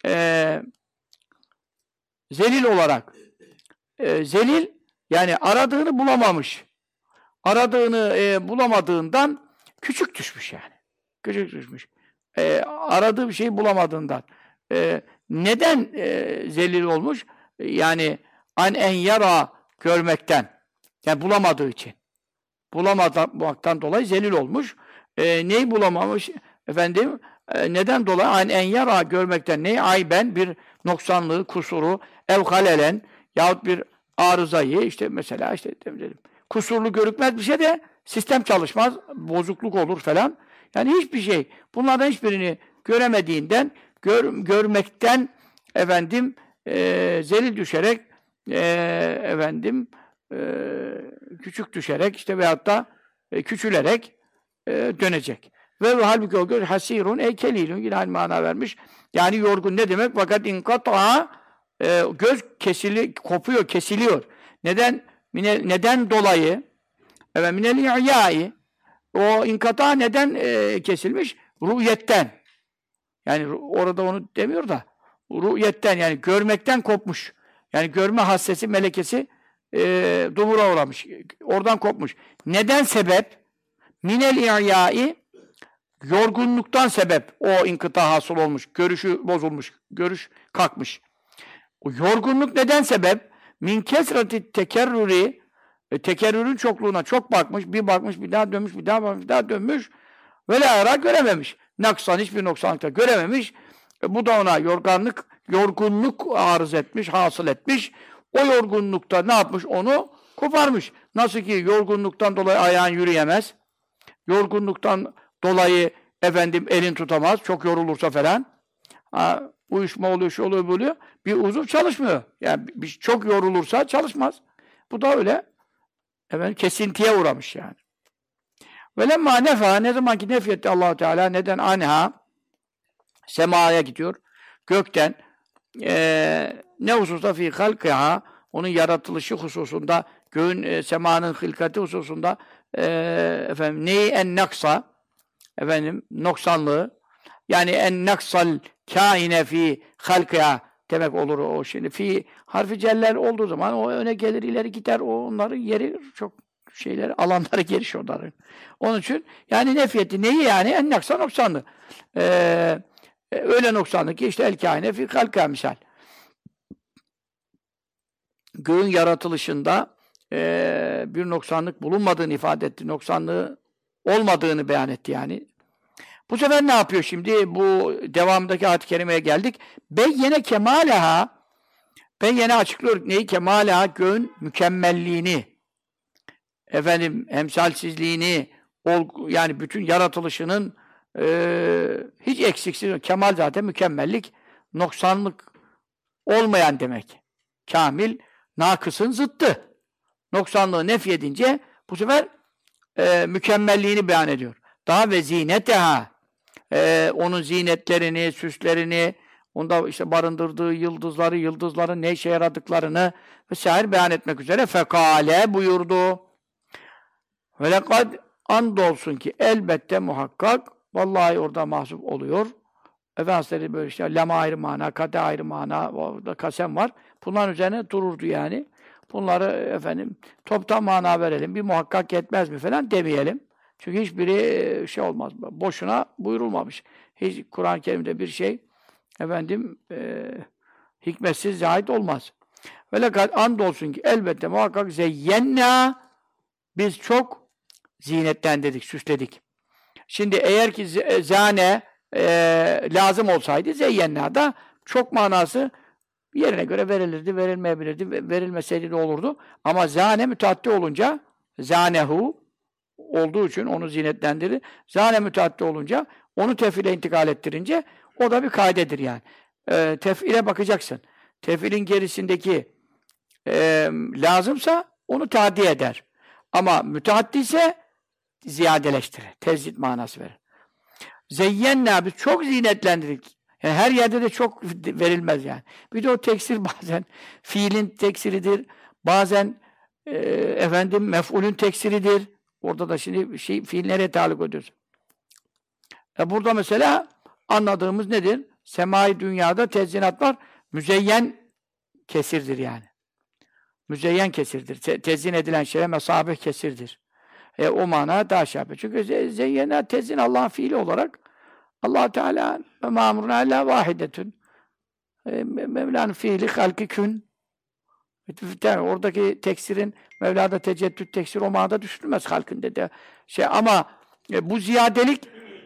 zelil olarak. Zelil yani aradığını bulamamış. Aradığını bulamadığından küçük düşmüş yani. Küçük düşmüş. Aradığı bir şeyi bulamadığından. Neden zelil olmuş? Yani an en yara görmekten. Yani bulamadığı için. Bulamamaktan dolayı zelil olmuş. Neyi bulamamış? Efendim neden dolayı? An en yara görmekten neyi? Ayben bir noksanlığı, kusuru, ev halelen yahut bir arızayı işte mesela işte dedim, kusurlu görükmez bir şey de sistem çalışmaz, bozukluk olur falan. Yani hiçbir şey, bunlardan hiçbirini göremediğinden, görmekten efendim zelil düşerek efendim küçük düşerek işte veyahut da küçülerek dönecek. Ve halbuki o göz hasirun kelilun yine aynı mana vermiş. Yani yorgun ne demek? Fakat inkata göz kopuyor, kesiliyor. Neden? Neden dolayı? Evet, minel i'yai. O inkata neden kesilmiş? Ru'yetten. Yani orada onu demiyor da ru'yetten yani görmekten kopmuş. Yani görme hassesi, melekesi dumura uğramış. Oradan kopmuş. Neden sebep? Minel i'yai yorgunluktan sebep o inkıta hasıl olmuş. Görüşü bozulmuş. Görüş kalkmış. O yorgunluk neden sebep? Min kesrati tekerrüri tekerrürün çokluğuna çok bakmış, bir bakmış, bir daha dönmüş, bir daha bakmış, bir daha dönmüş. Ve la yara görememiş. Naksan hiçbir noksanlıkta görememiş. Bu da ona yorgunluk arız etmiş, hasıl etmiş. O yorgunlukta ne yapmış? Onu koparmış. Nasıl ki yorgunluktan dolayı ayağın yürüyemez. Yorgunluktan dolayı efendim elin tutamaz. Çok yorulursa falan. Uyuşma oluyor, şu oluyor, böyle. Bir uzuv çalışmıyor. Yani çok yorulursa çalışmaz. Bu da öyle. Efendim kesintiye uğramış yani. Velemma nefa ne zaman ki nefyetti Allah Teala neden anha semaya gidiyor. Gökten ne hususta fi halkiha onun yaratılışı hususunda göğün semanın hılkati hususunda efendim neyi en naksa efendim noksanlığı yani en naksal kaine fi halkiha demek olur o şimdi. Fi harfi celler olduğu zaman o öne gelir ileri gider. O onların yeri çok şeyler alanları geniş onların. Onun için yani nefiyeti neyi yani? En naksa noksanlı. Öyle noksanlı ki işte el kaine fi halka misal. Göğün yaratılışında bir noksanlık bulunmadığını ifade etti. Noksanlığı olmadığını beyan etti yani. Bu sefer ne yapıyor şimdi? Bu devamındaki ayet-i kerimeye geldik. Beyyene kemaleha beyyene açıklıyor. Neyi? Kemaleha göğün mükemmelliğini efendim emsalsizliğini yani bütün yaratılışının hiç eksiksiz kemal zaten mükemmellik noksanlık olmayan demek. Kamil nakısın zıttı. Noksanlığı nefyedince bu sefer mükemmelliğini beyan ediyor. Daha ve zineteha onun zinetlerini, süslerini, onda işte barındırdığı yıldızların ne işe yaradıklarını vesaire beyan etmek üzere fekale buyurdu. Ve lekad andolsun ki elbette muhakkak vallahi orada mahsup oluyor. Efendimiz böyle işte lema ayrı mana, kade ayrı mana, orada kasem var. Bunların üzerine dururdu yani. Bunları efendim toptan mana verelim. Bir muhakkak yetmez mi falan demeyelim. Çünkü hiçbiri şey olmaz. Boşuna buyurulmamış. Hiç Kur'an-ı Kerim'de bir şey efendim hikmetsiz zahit olmaz. Ve lekad andolsun ki elbette muhakkak zeyyenna biz çok zinetlendirdik, süsledik. Şimdi eğer ki zane lazım olsaydı zeyyenna da çok manası yerine göre verilirdi, verilmeyebilirdi, verilmeseydi de olurdu. Ama zane müteaddi olunca zanehu olduğu için onu zinetlendirir. Zane müteaddi olunca onu tefile intikal ettirince o da bir kaidedir yani. Tefile bakacaksın. Tefilin gerisindeki lazımsa onu taaddi eder. Ama müteaddi ise ziyadeleştirir. Tezdit manası verir. Zeyyenna biz çok zinetlendirdik. Yani her yerde de çok verilmez yani. Bir de o teksir bazen fiilin teksiridir. Bazen efendim mef'ulün teksiridir. Orada da şimdi fiil nereye taluk ediyoruz? Burada mesela anladığımız nedir? Semai dünyada tezyinatlar müzeyyen kesirdir yani. Müzeyyen kesirdir. Tezyin edilen şeye mesabeh kesirdir. O mana daha şey yapıyor. Çünkü zeyyena tezyin Allah'ın fiili olarak Allah Teala ve ma'muruna la vahidetun. Mevla'nın fiili halki kün. Oradaki teksirin Mevla'da teceddüt teksir o manada düşünülmez halkın dedi. Ama bu ziyadelik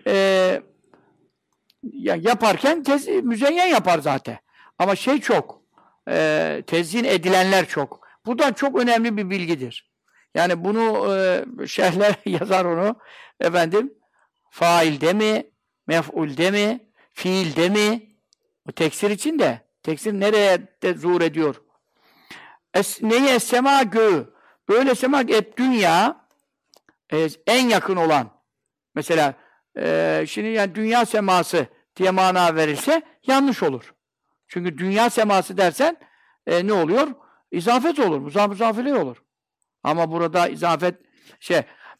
yaparken müzeyyen yapar zaten. Ama çok tezyin edilenler çok. Bu da çok önemli bir bilgidir. Yani bunu şeyhler yazar onu efendim failde mi, mef'ulde mi, fiilde mi? O teksir için de. Teksir nereye de zuhur ediyor? Neyi sema göğü? Öyle sema dünya en yakın olan. Mesela şimdi yani dünya seması diye mana verilse yanlış olur. Çünkü dünya seması dersen ne oluyor? İzafet olur. Muzafile olur. Ama burada izafet şey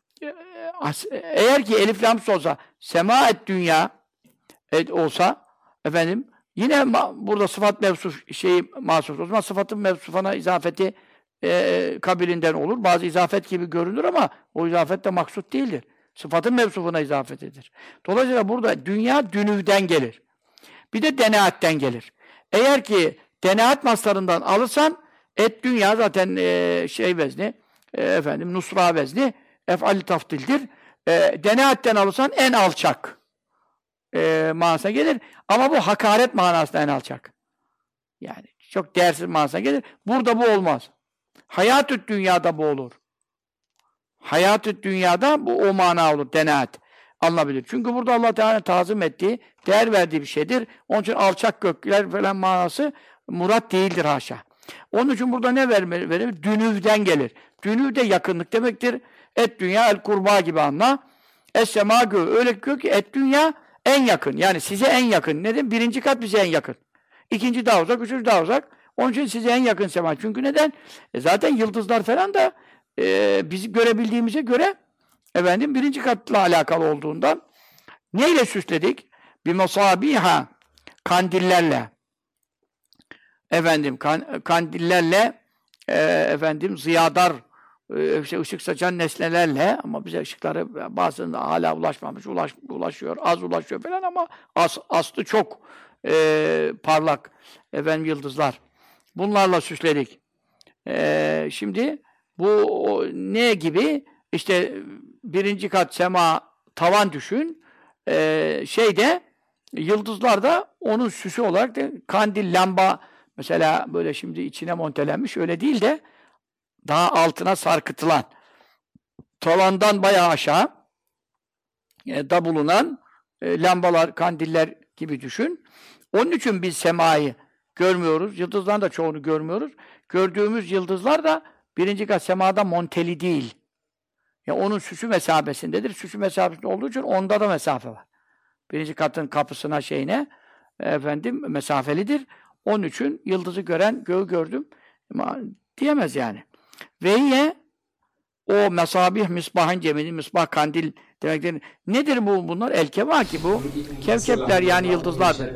eğer ki elif lam olsa sema et dünya olsa efendim yine burada sıfat mevsuf mahsus. O zaman sıfatın mevsufana izafeti kabilinden olur. Bazı izafet gibi görünür ama o izafet de maksut değildir. Sıfatın mevsufuna izafetidir. Dolayısıyla burada dünya dünüvden gelir. Bir de denaatten gelir. Eğer ki denaat maslarından alırsan dünya zaten vezni efendim nusra vezni ef'al tafdildir. Denaatten alırsan en alçak manasına gelir. Ama bu hakaret manasına en alçak. Yani çok değersiz manasına gelir. Burada bu olmaz. Hayat-ı dünyada bu olur. Hayat-ı dünyada bu o mana olur. Denaat. Alınabilir. Çünkü burada Allah Teala tazim ettiği, değer verdiği bir şeydir. Onun için alçak gökler falan manası murat değildir haşa. Onun için burada ne verir? Dünüvden gelir. Dünüv de yakınlık demektir. Dünya el kurba gibi anla. Es-sema göğü. Öyle gök ki dünya en yakın. Yani size en yakın. Neden? Birinci kat bize en yakın. İkinci daha uzak, üçüncü daha uzak. Onun için size en yakın sema. Çünkü neden? Zaten yıldızlar falan da bizi görebildiğimize göre efendim birinci katla alakalı olduğundan neyle süsledik? Bir masabiha kandillerle efendim kandillerle efendim ziyadar ışık saçan nesnelerle ama bize ışıkları bazılarında hala ulaşmamış, ulaşıyor, az ulaşıyor falan ama aslı çok parlak efendim yıldızlar. Bunlarla süsledik. Şimdi bu ne gibi? İşte birinci kat sema tavan düşün. Yıldızlar da onun süsü olarak da kandil, lamba mesela böyle şimdi içine montelenmiş öyle değil de daha altına sarkıtılan tavandan bayağı aşağı da bulunan lambalar, kandiller gibi düşün. Onun için biz semayı görmüyoruz. Yıldızların da çoğunu görmüyoruz. Gördüğümüz yıldızlar da birinci kat semada monteli değil. Ya onun süsü mesabesindedir. Süsü mesabesinde olduğu için onda da mesafe var. Birinci katın kapısına efendim mesafelidir. Onun için yıldızı gören göğü gördüm diyemez yani. Ve yine o mesabih misbahın cemini misbah kandil demektir. Nedir bunlar? El-kevaki bu. Kevkepler yani yıldızlardır.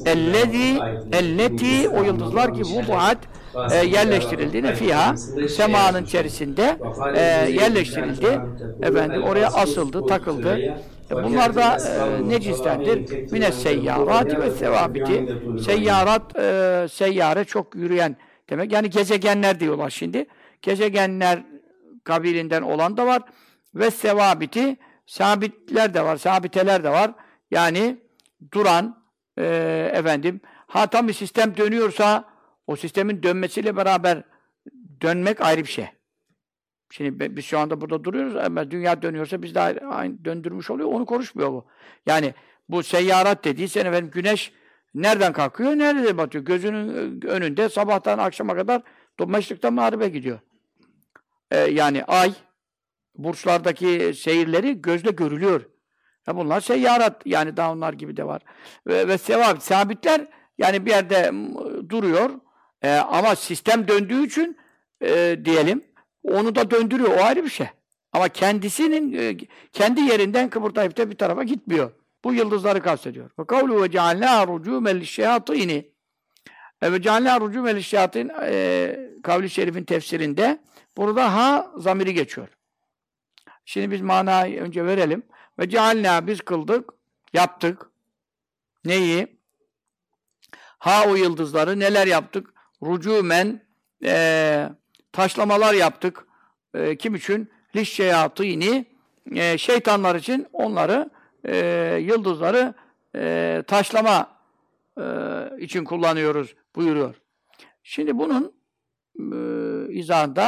Elleti o yıldızlar ki vuduat yerleştirildi. Fiha semanın içerisinde yerleştirildi. Efendim oraya asıldı, takıldı. Bunlar da necistendir. Mine seyyarati ve sevabiti. Seyyarat, seyyare çok yürüyen demek. Yani gezegenler diyorlar şimdi. Gezegenler kabilinden olan da var. Ve sevabiti, sabitler de var, sabiteler de var. Yani duran, efendim, tam bir sistem dönüyorsa, o sistemin dönmesiyle beraber dönmek ayrı bir şey. Şimdi biz şu anda burada duruyoruz ama dünya dönüyorsa biz de aynı döndürmüş oluyor. Onu konuşmuyor bu. Yani bu seyyarat dediysen efendim güneş nereden kalkıyor, nerede batıyor? Gözünün önünde sabahtan akşama kadar meşrikten mağribe gidiyor. Yani ay, burçlardaki seyirleri gözle görülüyor. Bunlar seyyarat. Yani daha onlar gibi de var. Ve sevap, sabitler yani bir yerde duruyor. Ama sistem döndüğü için diyelim onu da döndürüyor. O ayrı bir şey. Ama kendisinin kendi yerinden kıpırtayıp da bir tarafa gitmiyor. Bu yıldızları kastediyor. Ve kavlu ve cealnâ rûcûmel şeyatîni. Ve cealnâ rûcûmel şeyatîn kavli şerifin tefsirinde burada ha zamiri geçiyor. Şimdi biz manayı önce verelim. Ve cealnâ biz kıldık, yaptık. Neyi? Ha o yıldızları neler yaptık? Rûcûmen taşlamalar yaptık. Kim için? Lişşeyatîni şeytanlar için onları yıldızları taşlama için kullanıyoruz buyuruyor. Şimdi bunun izahında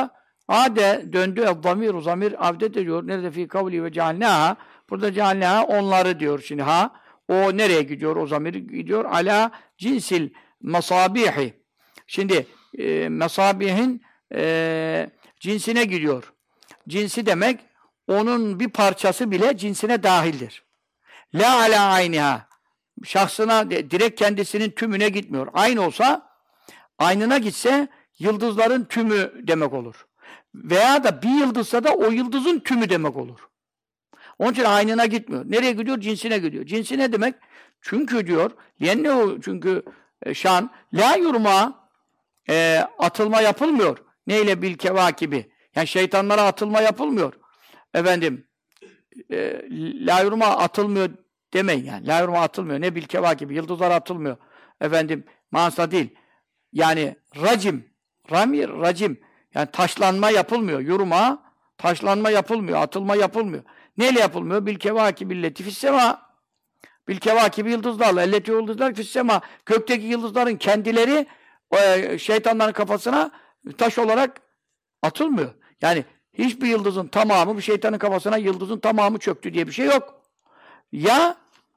Ade döndü el-zamiru zamir avdet ediyor. Nerede fi kavli ve cealnaha? Burada cealnaha onları diyor şimdi ha. O nereye gidiyor? O zamir gidiyor. Ala cinsil masabihi. Şimdi masabihin cinsine gidiyor. Cinsi demek onun bir parçası bile cinsine dahildir. La ala ayniha. Şahsına direkt kendisinin tümüne gitmiyor. Aynı olsa aynına gitse yıldızların tümü demek olur. Veya da bir yıldızsa da o yıldızın tümü demek olur. Onun için aynına gitmiyor. Nereye gidiyor? Cinsine gidiyor. Cinsi ne demek? Çünkü diyor, çünkü şan, la yurma atılma yapılmıyor. Neyle bil kevakibi? Yani şeytanlara atılma yapılmıyor. Efendim, la yurma atılmıyor demeyin yani. La yurma atılmıyor. Ne bil kevakibi? Yıldızlar atılmıyor. Efendim, manasında değil. Yani racim. Yani taşlanma yapılmıyor. Yurma, taşlanma yapılmıyor. Atılma yapılmıyor. Neyle yapılmıyor? Bil kevakibi leti fissema. Bil kevakibi yıldızlarla. Elleti yıldızlar fissema. Gökteki yıldızların kendileri şeytanların kafasına taş olarak atılmıyor. Yani hiçbir yıldızın tamamı, bir şeytanın kafasına yıldızın tamamı çöktü diye bir şey yok. Ya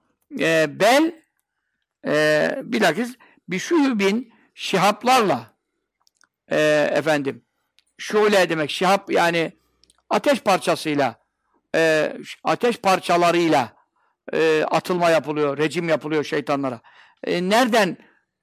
bilakis bir şuhubin şihaplarla şule demek şihap yani ateş parçasıyla ateş parçalarıyla atılma yapılıyor, rejim yapılıyor şeytanlara. Nereden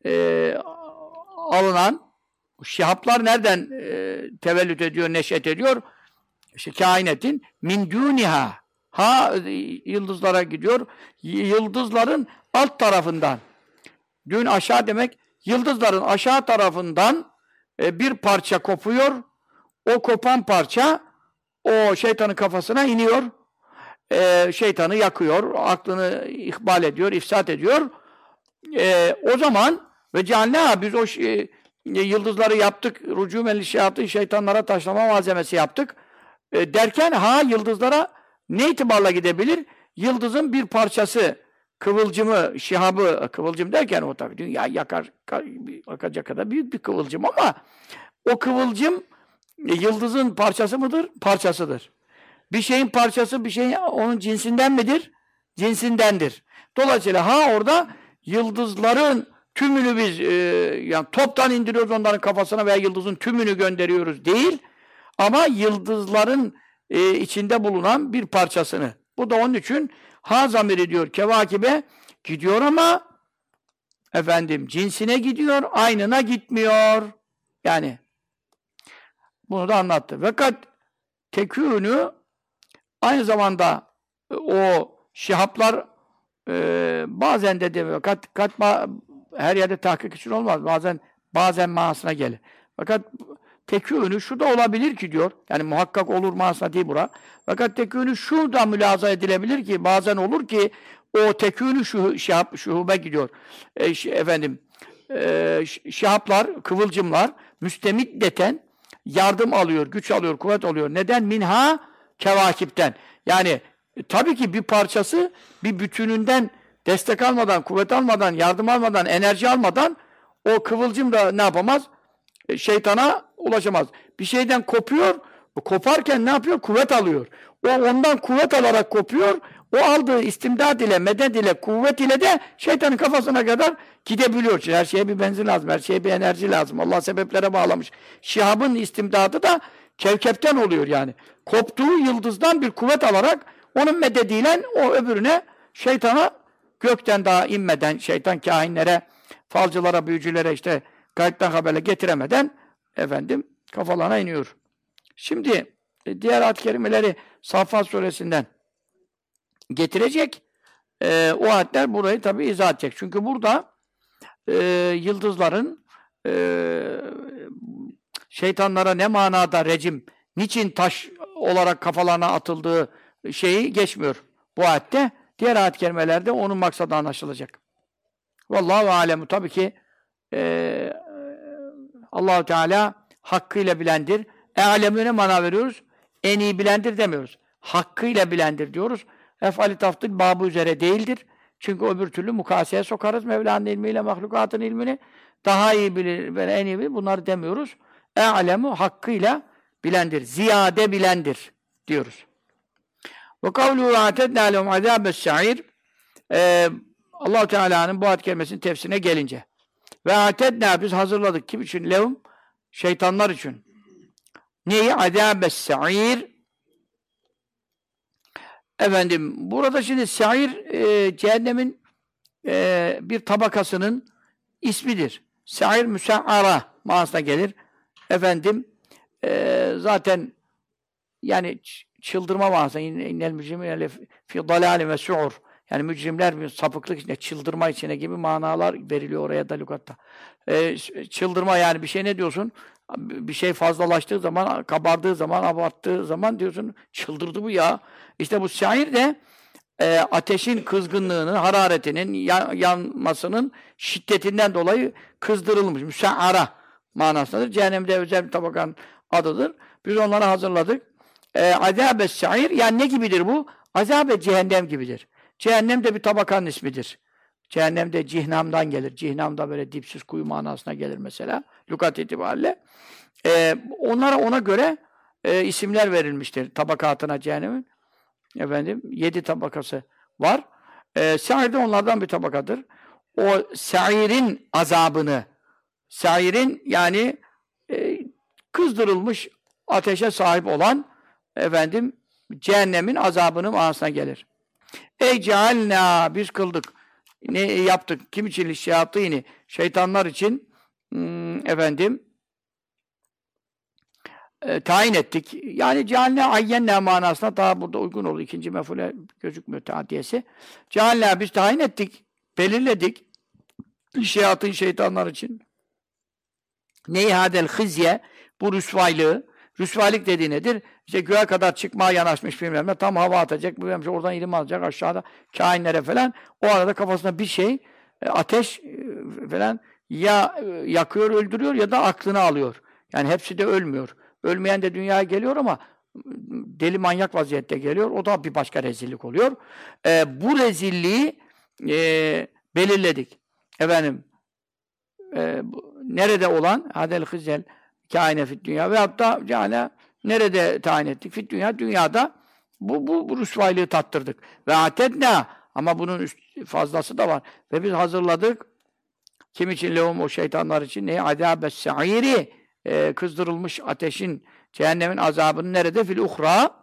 alınan şihaplar nereden tevellüt ediyor, neşet ediyor? İşte kainatin min duniha. Yıldızlara gidiyor. Yıldızların alt tarafından. Dün aşağı demek yıldızların aşağı tarafından bir parça kopuyor. O kopan parça o şeytanın kafasına iniyor. Şeytanı yakıyor. Aklını ihbal ediyor, ifsat ediyor. O zaman ve cealna biz o yıldızları yaptık. Rücûmen şeyatîn şeytanlara taşlama malzemesi yaptık. Derken yıldızlara ne itibarla gidebilir? Yıldızın bir parçası, kıvılcımı, şihabı, kıvılcım derken o tabii dünya yakacak kadar büyük bir kıvılcım ama o kıvılcım yıldızın parçası mıdır? Parçasıdır. Bir şeyin parçası, bir şeyin onun cinsinden midir? Cinsindendir. Dolayısıyla orada yıldızların tümünü biz yani toptan indiriyoruz onların kafasına veya yıldızın tümünü gönderiyoruz değil. Ama yıldızların içinde bulunan bir parçasını. Bu da onun için zamiri diyor kevakibe gidiyor ama cinsine gidiyor, aynına gitmiyor. Yani bunu da anlattı. Fakat tekûnü aynı zamanda o şihaplar bazen de demiyor. Her yerde tahkik için olmaz. Bazen manasına gelir. Fakat tekûnü şu da olabilir ki diyor. Yani muhakkak olur manasına değil bura. Fakat tekûnü şu da mülaza edilebilir ki bazen olur ki o tekûnü şuhube gidiyor. Şihaplar, kıvılcımlar müstemiddeten yardım alıyor, güç alıyor, kuvvet alıyor. Neden? Minha kevakipten. Yani tabii ki bir parçası bir bütününden destek almadan, kuvvet almadan, yardım almadan, enerji almadan o kıvılcım da ne yapamaz? Şeytana ulaşamaz. Bir şeyden kopuyor, koparken ne yapıyor? Kuvvet alıyor. O ondan kuvvet alarak kopuyor. O aldığı istimdad ile, medet ile, kuvvet ile de şeytanın kafasına kadar gidebiliyor. Her şeye bir benzin lazım, her şeye bir enerji lazım. Allah sebeplere bağlamış. Şihabın istimdadı da kevkepten oluyor yani. Koptuğu yıldızdan bir kuvvet alarak onun medediyle o öbürüne şeytana gökten daha inmeden, şeytan kahinlere, falcılara, büyücülere işte gaybden haberle getiremeden kafalarına iniyor. Şimdi diğer ayet-i kerimeleri Saffat suresinden getirecek. O ayetler burayı tabi izah edecek. Çünkü burada yıldızların şeytanlara ne manada rejim, niçin taş olarak kafalarına atıldığı şeyi geçmiyor bu ayette. Diğer ayet-i kerimelerde onun maksadı anlaşılacak. Vallahu alemu tabii ki Allah-u Teala hakkıyla bilendir. Alemine mana veriyoruz. En iyi bilendir demiyoruz. Hakkıyla bilendir diyoruz. Efali taftil babı üzere değildir. Çünkü öbür türlü mukaseye sokarız. Mevla'nın ilmiyle mahlukatın ilmini daha iyi bilir ve en iyi bilir. Bunları demiyoruz. Alemu hakkıyla bilendir. Ziyade bilendir diyoruz. Ve kavluhu a'tedna lehum azâbes sa'ir. Allah Teala'nın bu ayet kelimesinin tefsirine gelince. Ve a'tedna biz hazırladık kim için? Lehum şeytanlar için. Neyi? Azâbes sa'ir. Efendim burada şimdi sa'ir cehennemin bir tabakasının ismidir. Sa'ir müsa'ara manasına gelir. Efendim zaten yani çıldırma manasına innel mücrimine fi dalâli ve su'ur. Yani mücrimler bir sapıklık içinde, çıldırma içine gibi manalar veriliyor oraya da lügatta. Çıldırma yani bir şey ne diyorsun? Bir şey fazlalaştığı zaman, kabardığı zaman, abarttığı zaman diyorsun çıldırdı bu ya. İşte bu sa'ir de ateşin kızgınlığının, hararetinin, yanmasının şiddetinden dolayı kızdırılmış. Müsa'ara manasındadır. Cehennemde özel bir tabakanın adıdır. Biz onları hazırladık. Azâb-ı sa'ir yani ne gibidir bu? Azâb-ı cehennem gibidir. Cehennem de bir tabakanın ismidir. Cehennem de cihnamdan gelir. Cihnam da böyle dipsiz kuyu manasına gelir mesela. Lügat itibariyle. Onlara ona göre isimler verilmiştir tabakatına cehennemin. Efendim 7 tabakası var. Sa'ir de onlardan bir tabakadır. O sa'irin azabını, sa'irin yani kızdırılmış ateşe sahip olan efendim cehennemin azabının manasına gelir. Ey cealna biz kıldık. Ne yaptık? Kim için şeyatîni? Şeytanlar için efendim tayin ettik. Yani cealne ayyenna manasına daha burada uygun olur. İkinci mef'ule gözükmüyor taadiyesi. Cealne biz tayin ettik, belirledik. Şeyatın şeytanlar için. Ney hadel hizye bu rüsvaylığı. Rüsvaylık dediği nedir? İşte göğe kadar çıkmaya yanaşmış bilmem ne. Tam hava atacak, bilmem şey, oradan ilim alacak aşağıda kainlere falan. O arada kafasında bir şey, ateş falan ya yakıyor, öldürüyor ya da aklını alıyor. Yani hepsi de ölmüyor. Ölmeyen de dünyaya geliyor ama deli manyak vaziyette geliyor. O da bir başka rezillik oluyor. Bu rezilliği belirledik. Efendim nerede olan hadel hızel kâine fid dünya ve hatta yani nerede tayin ettik? Fid dünya, dünyada bu rüsvaylığı tattırdık. Ve atedna ama bunun fazlası da var. Ve biz hazırladık kim için lehum o şeytanlar için ne? Azâbes sa'iri kızdırılmış ateşin, cehennemin azabını nerede? Fil uhra.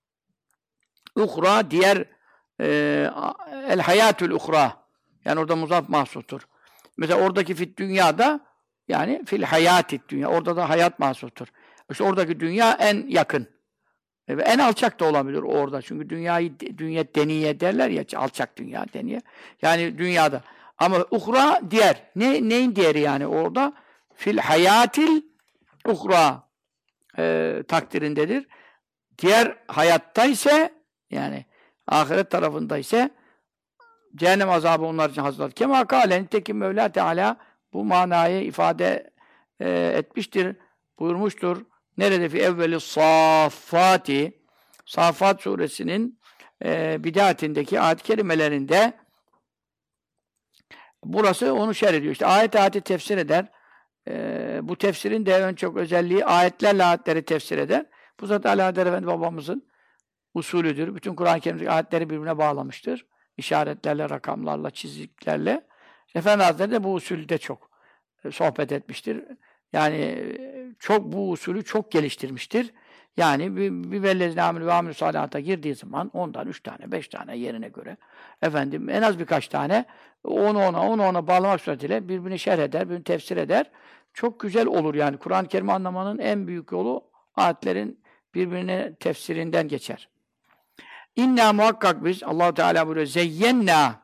Uhra diğer el hayatül uhra. Yani orada muzaf mahsustur. Mesela oradaki fit dünyada yani fil hayatit dünya. Orada da hayat mahsustur. İşte oradaki dünya en yakın. Ve en alçak da olabilir orada. Çünkü dünya deniye derler ya, alçak dünya deniye. Yani dünyada. Ama uhra diğer. Neyin diğeri yani orada? Fil hayatil uhra takdirindedir. Diğer hayatta ise yani ahiret tarafında ise cehennem azabı onlar için hazırladı. Kema kâle nitekim Mevla Teala bu manayı ifade etmiştir, buyurmuştur. Nerede fi evveli Saffati Saffat suresinin bidayetindeki ayet-i kerimelerinde burası onu şerh ediyor. İşte ayeti tefsir eder. Bu tefsirin de en çok özelliği ayetlerle ayetleri tefsir eder. Bu zaten Ali Adel Efendi babamızın usulüdür. Bütün Kur'an-ı Kerim'deki ayetleri birbirine bağlamıştır. İşaretlerle, rakamlarla, çiziklerle. Efendi Hazretleri de bu usulde çok sohbet etmiştir. Yani çok bu usulü çok geliştirmiştir. Yani bir vellezine amil ve amil salihata girdiği zaman ondan 3 tane, 5 tane yerine göre efendim en az birkaç tane onu ona bağlamak suretiyle birbirini şerh eder, birbirini tefsir eder. Çok güzel olur yani. Kur'an-ı Kerim'i anlamanın en büyük yolu ayetlerin birbirine tefsirinden geçer. İnna muhakkak biz Allah Teala buyuruyor zeyyenna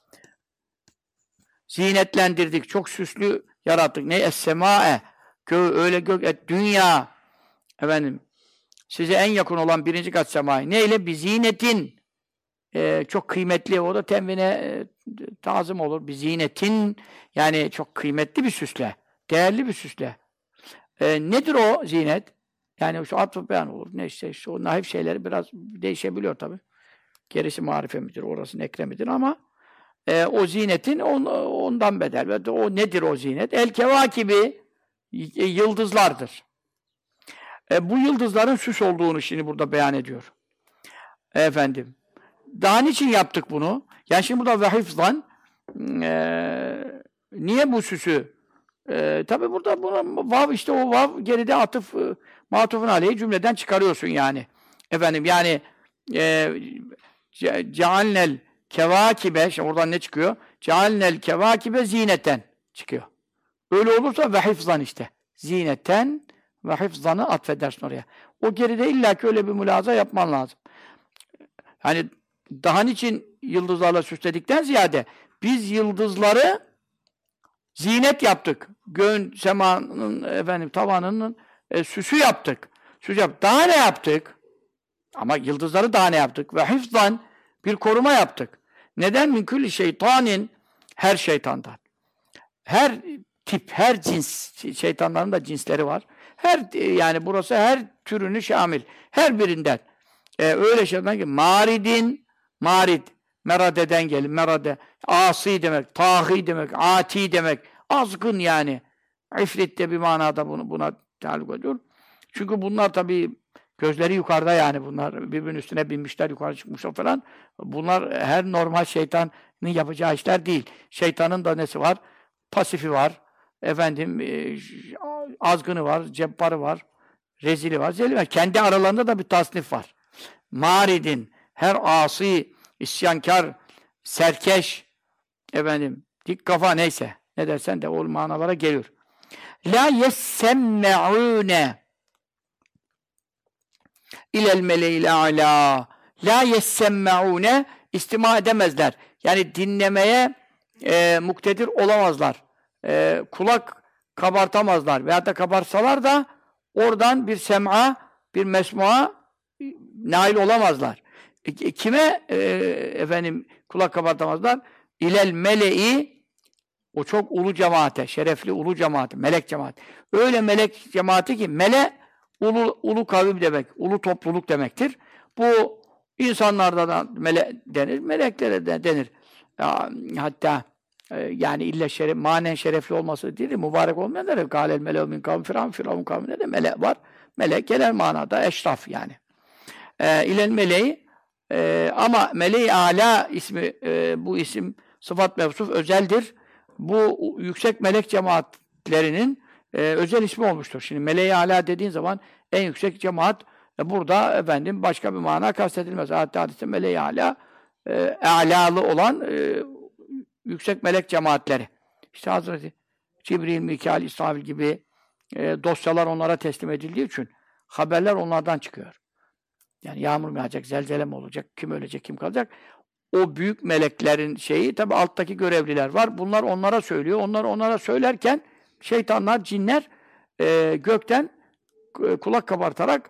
zinetlendirdik, çok süslü yarattık. Ne es-semâe göğü öyle gök dünya efendim size en yakın olan birinci kat semayı neyle? Bir zinetin çok kıymetli o da tenvine tazım olur. Bir zinetin yani çok kıymetli bir süsle. Değerli bir süsle. Nedir o zinet? Yani şu atf beyan olur. Ne işte o naif şeyleri biraz değişebiliyor tabi. Gerisi marife midir, orası nekre midir ama o zinetin ondan bedel. O nedir o zinet? El kevakibi yıldızlardır. Bu yıldızların süs olduğunu şimdi burada beyan ediyor. Efendim. Daha niçin yaptık bunu? Yani şimdi burada ve hifzan niye bu süsü? Tabi burada buna vav işte o vav geride atıf matufun aleyhi cümleden çıkarıyorsun yani. Efendim yani cealnel kevakibe oradan ne çıkıyor? Cealnel kevakibe zineten çıkıyor. Öyle olursa ve hifzan işte. Zineten ve hifzanı atfedersin oraya. O geride illaki öyle bir mülaza yapman lazım. Hani daha niçin yıldızlarla süsledikten ziyade biz yıldızları zinet yaptık. Göğün, semanın, efendim, tavanının süsü yaptık. Süs yaptık. Daha ne yaptık? Ama yıldızları daha ne yaptık? Ve hifzan bir koruma yaptık. Neden? Min külli şeytanin her şeytandan. Her tip, her cins, şeytanların da cinsleri var. Yani burası her türünü şamil. Her birinden. Öyle şeyden ki maridin, marid, meradeden gelir, merade, asi demek, tahi demek, ati demek, azgın yani. İfrit de bir manada buna taluk ediyor. Çünkü bunlar tabii gözleri yukarıda yani bunlar birbirinin üstüne binmişler, yukarı çıkmışlar falan. Bunlar her normal şeytanın yapacağı işler değil. Şeytanın da nesi var? Pasifi var. Efendim azgını var, cebbarı var, rezili var, zeli var. Kendi aralarında da bir tasnif var. Maridin, her asi, isyankar, serkeş, efendim, dik kafa neyse. Ne dersen de o manalara geliyor. La yessemme'une ilel meleğil a'la. La yessemme'une istima edemezler. Yani dinlemeye muktedir olamazlar. Kulak kabartamazlar. Veyahut da kabarsalar da oradan bir sem'a, bir mesmu'a nail olamazlar. Kime efendim kulak kabartamazlar? İlel meleği o çok ulu cemaate, şerefli ulu cemaate, melek cemaati. Öyle melek cemaati ki mele ulu kavim demek, ulu topluluk demektir. Bu insanlarda da mele denir, meleklere de denir. Hatta yani illa manen şerefli olması değil, mübarek olmayan da gâlel mele'u min kavmi firavun kavminde de melek var. Melek genel manada eşraf yani. İlel meleği ama meleği âlâ ismi bu isim sıfat mevsuf özeldir. Bu yüksek melek cemaatlerinin özel ismi olmuştur. Şimdi meleği âlâ dediğin zaman en yüksek cemaat burada efendim başka bir mana kastedilmez. Hatta hadiste meleği âlâ âlâlı olan yüksek melek cemaatleri. İşte Hazreti Cibril, Mikail, İsrafil gibi dosyalar onlara teslim edildiği için haberler onlardan çıkıyor. Yani yağmur mu yağacak, zelzele mi olacak, kim ölecek, kim kalacak? O büyük meleklerin şeyi, tabi alttaki görevliler var. Bunlar onlara söylüyor. Onlar onlara söylerken şeytanlar, cinler gökten kulak kabartarak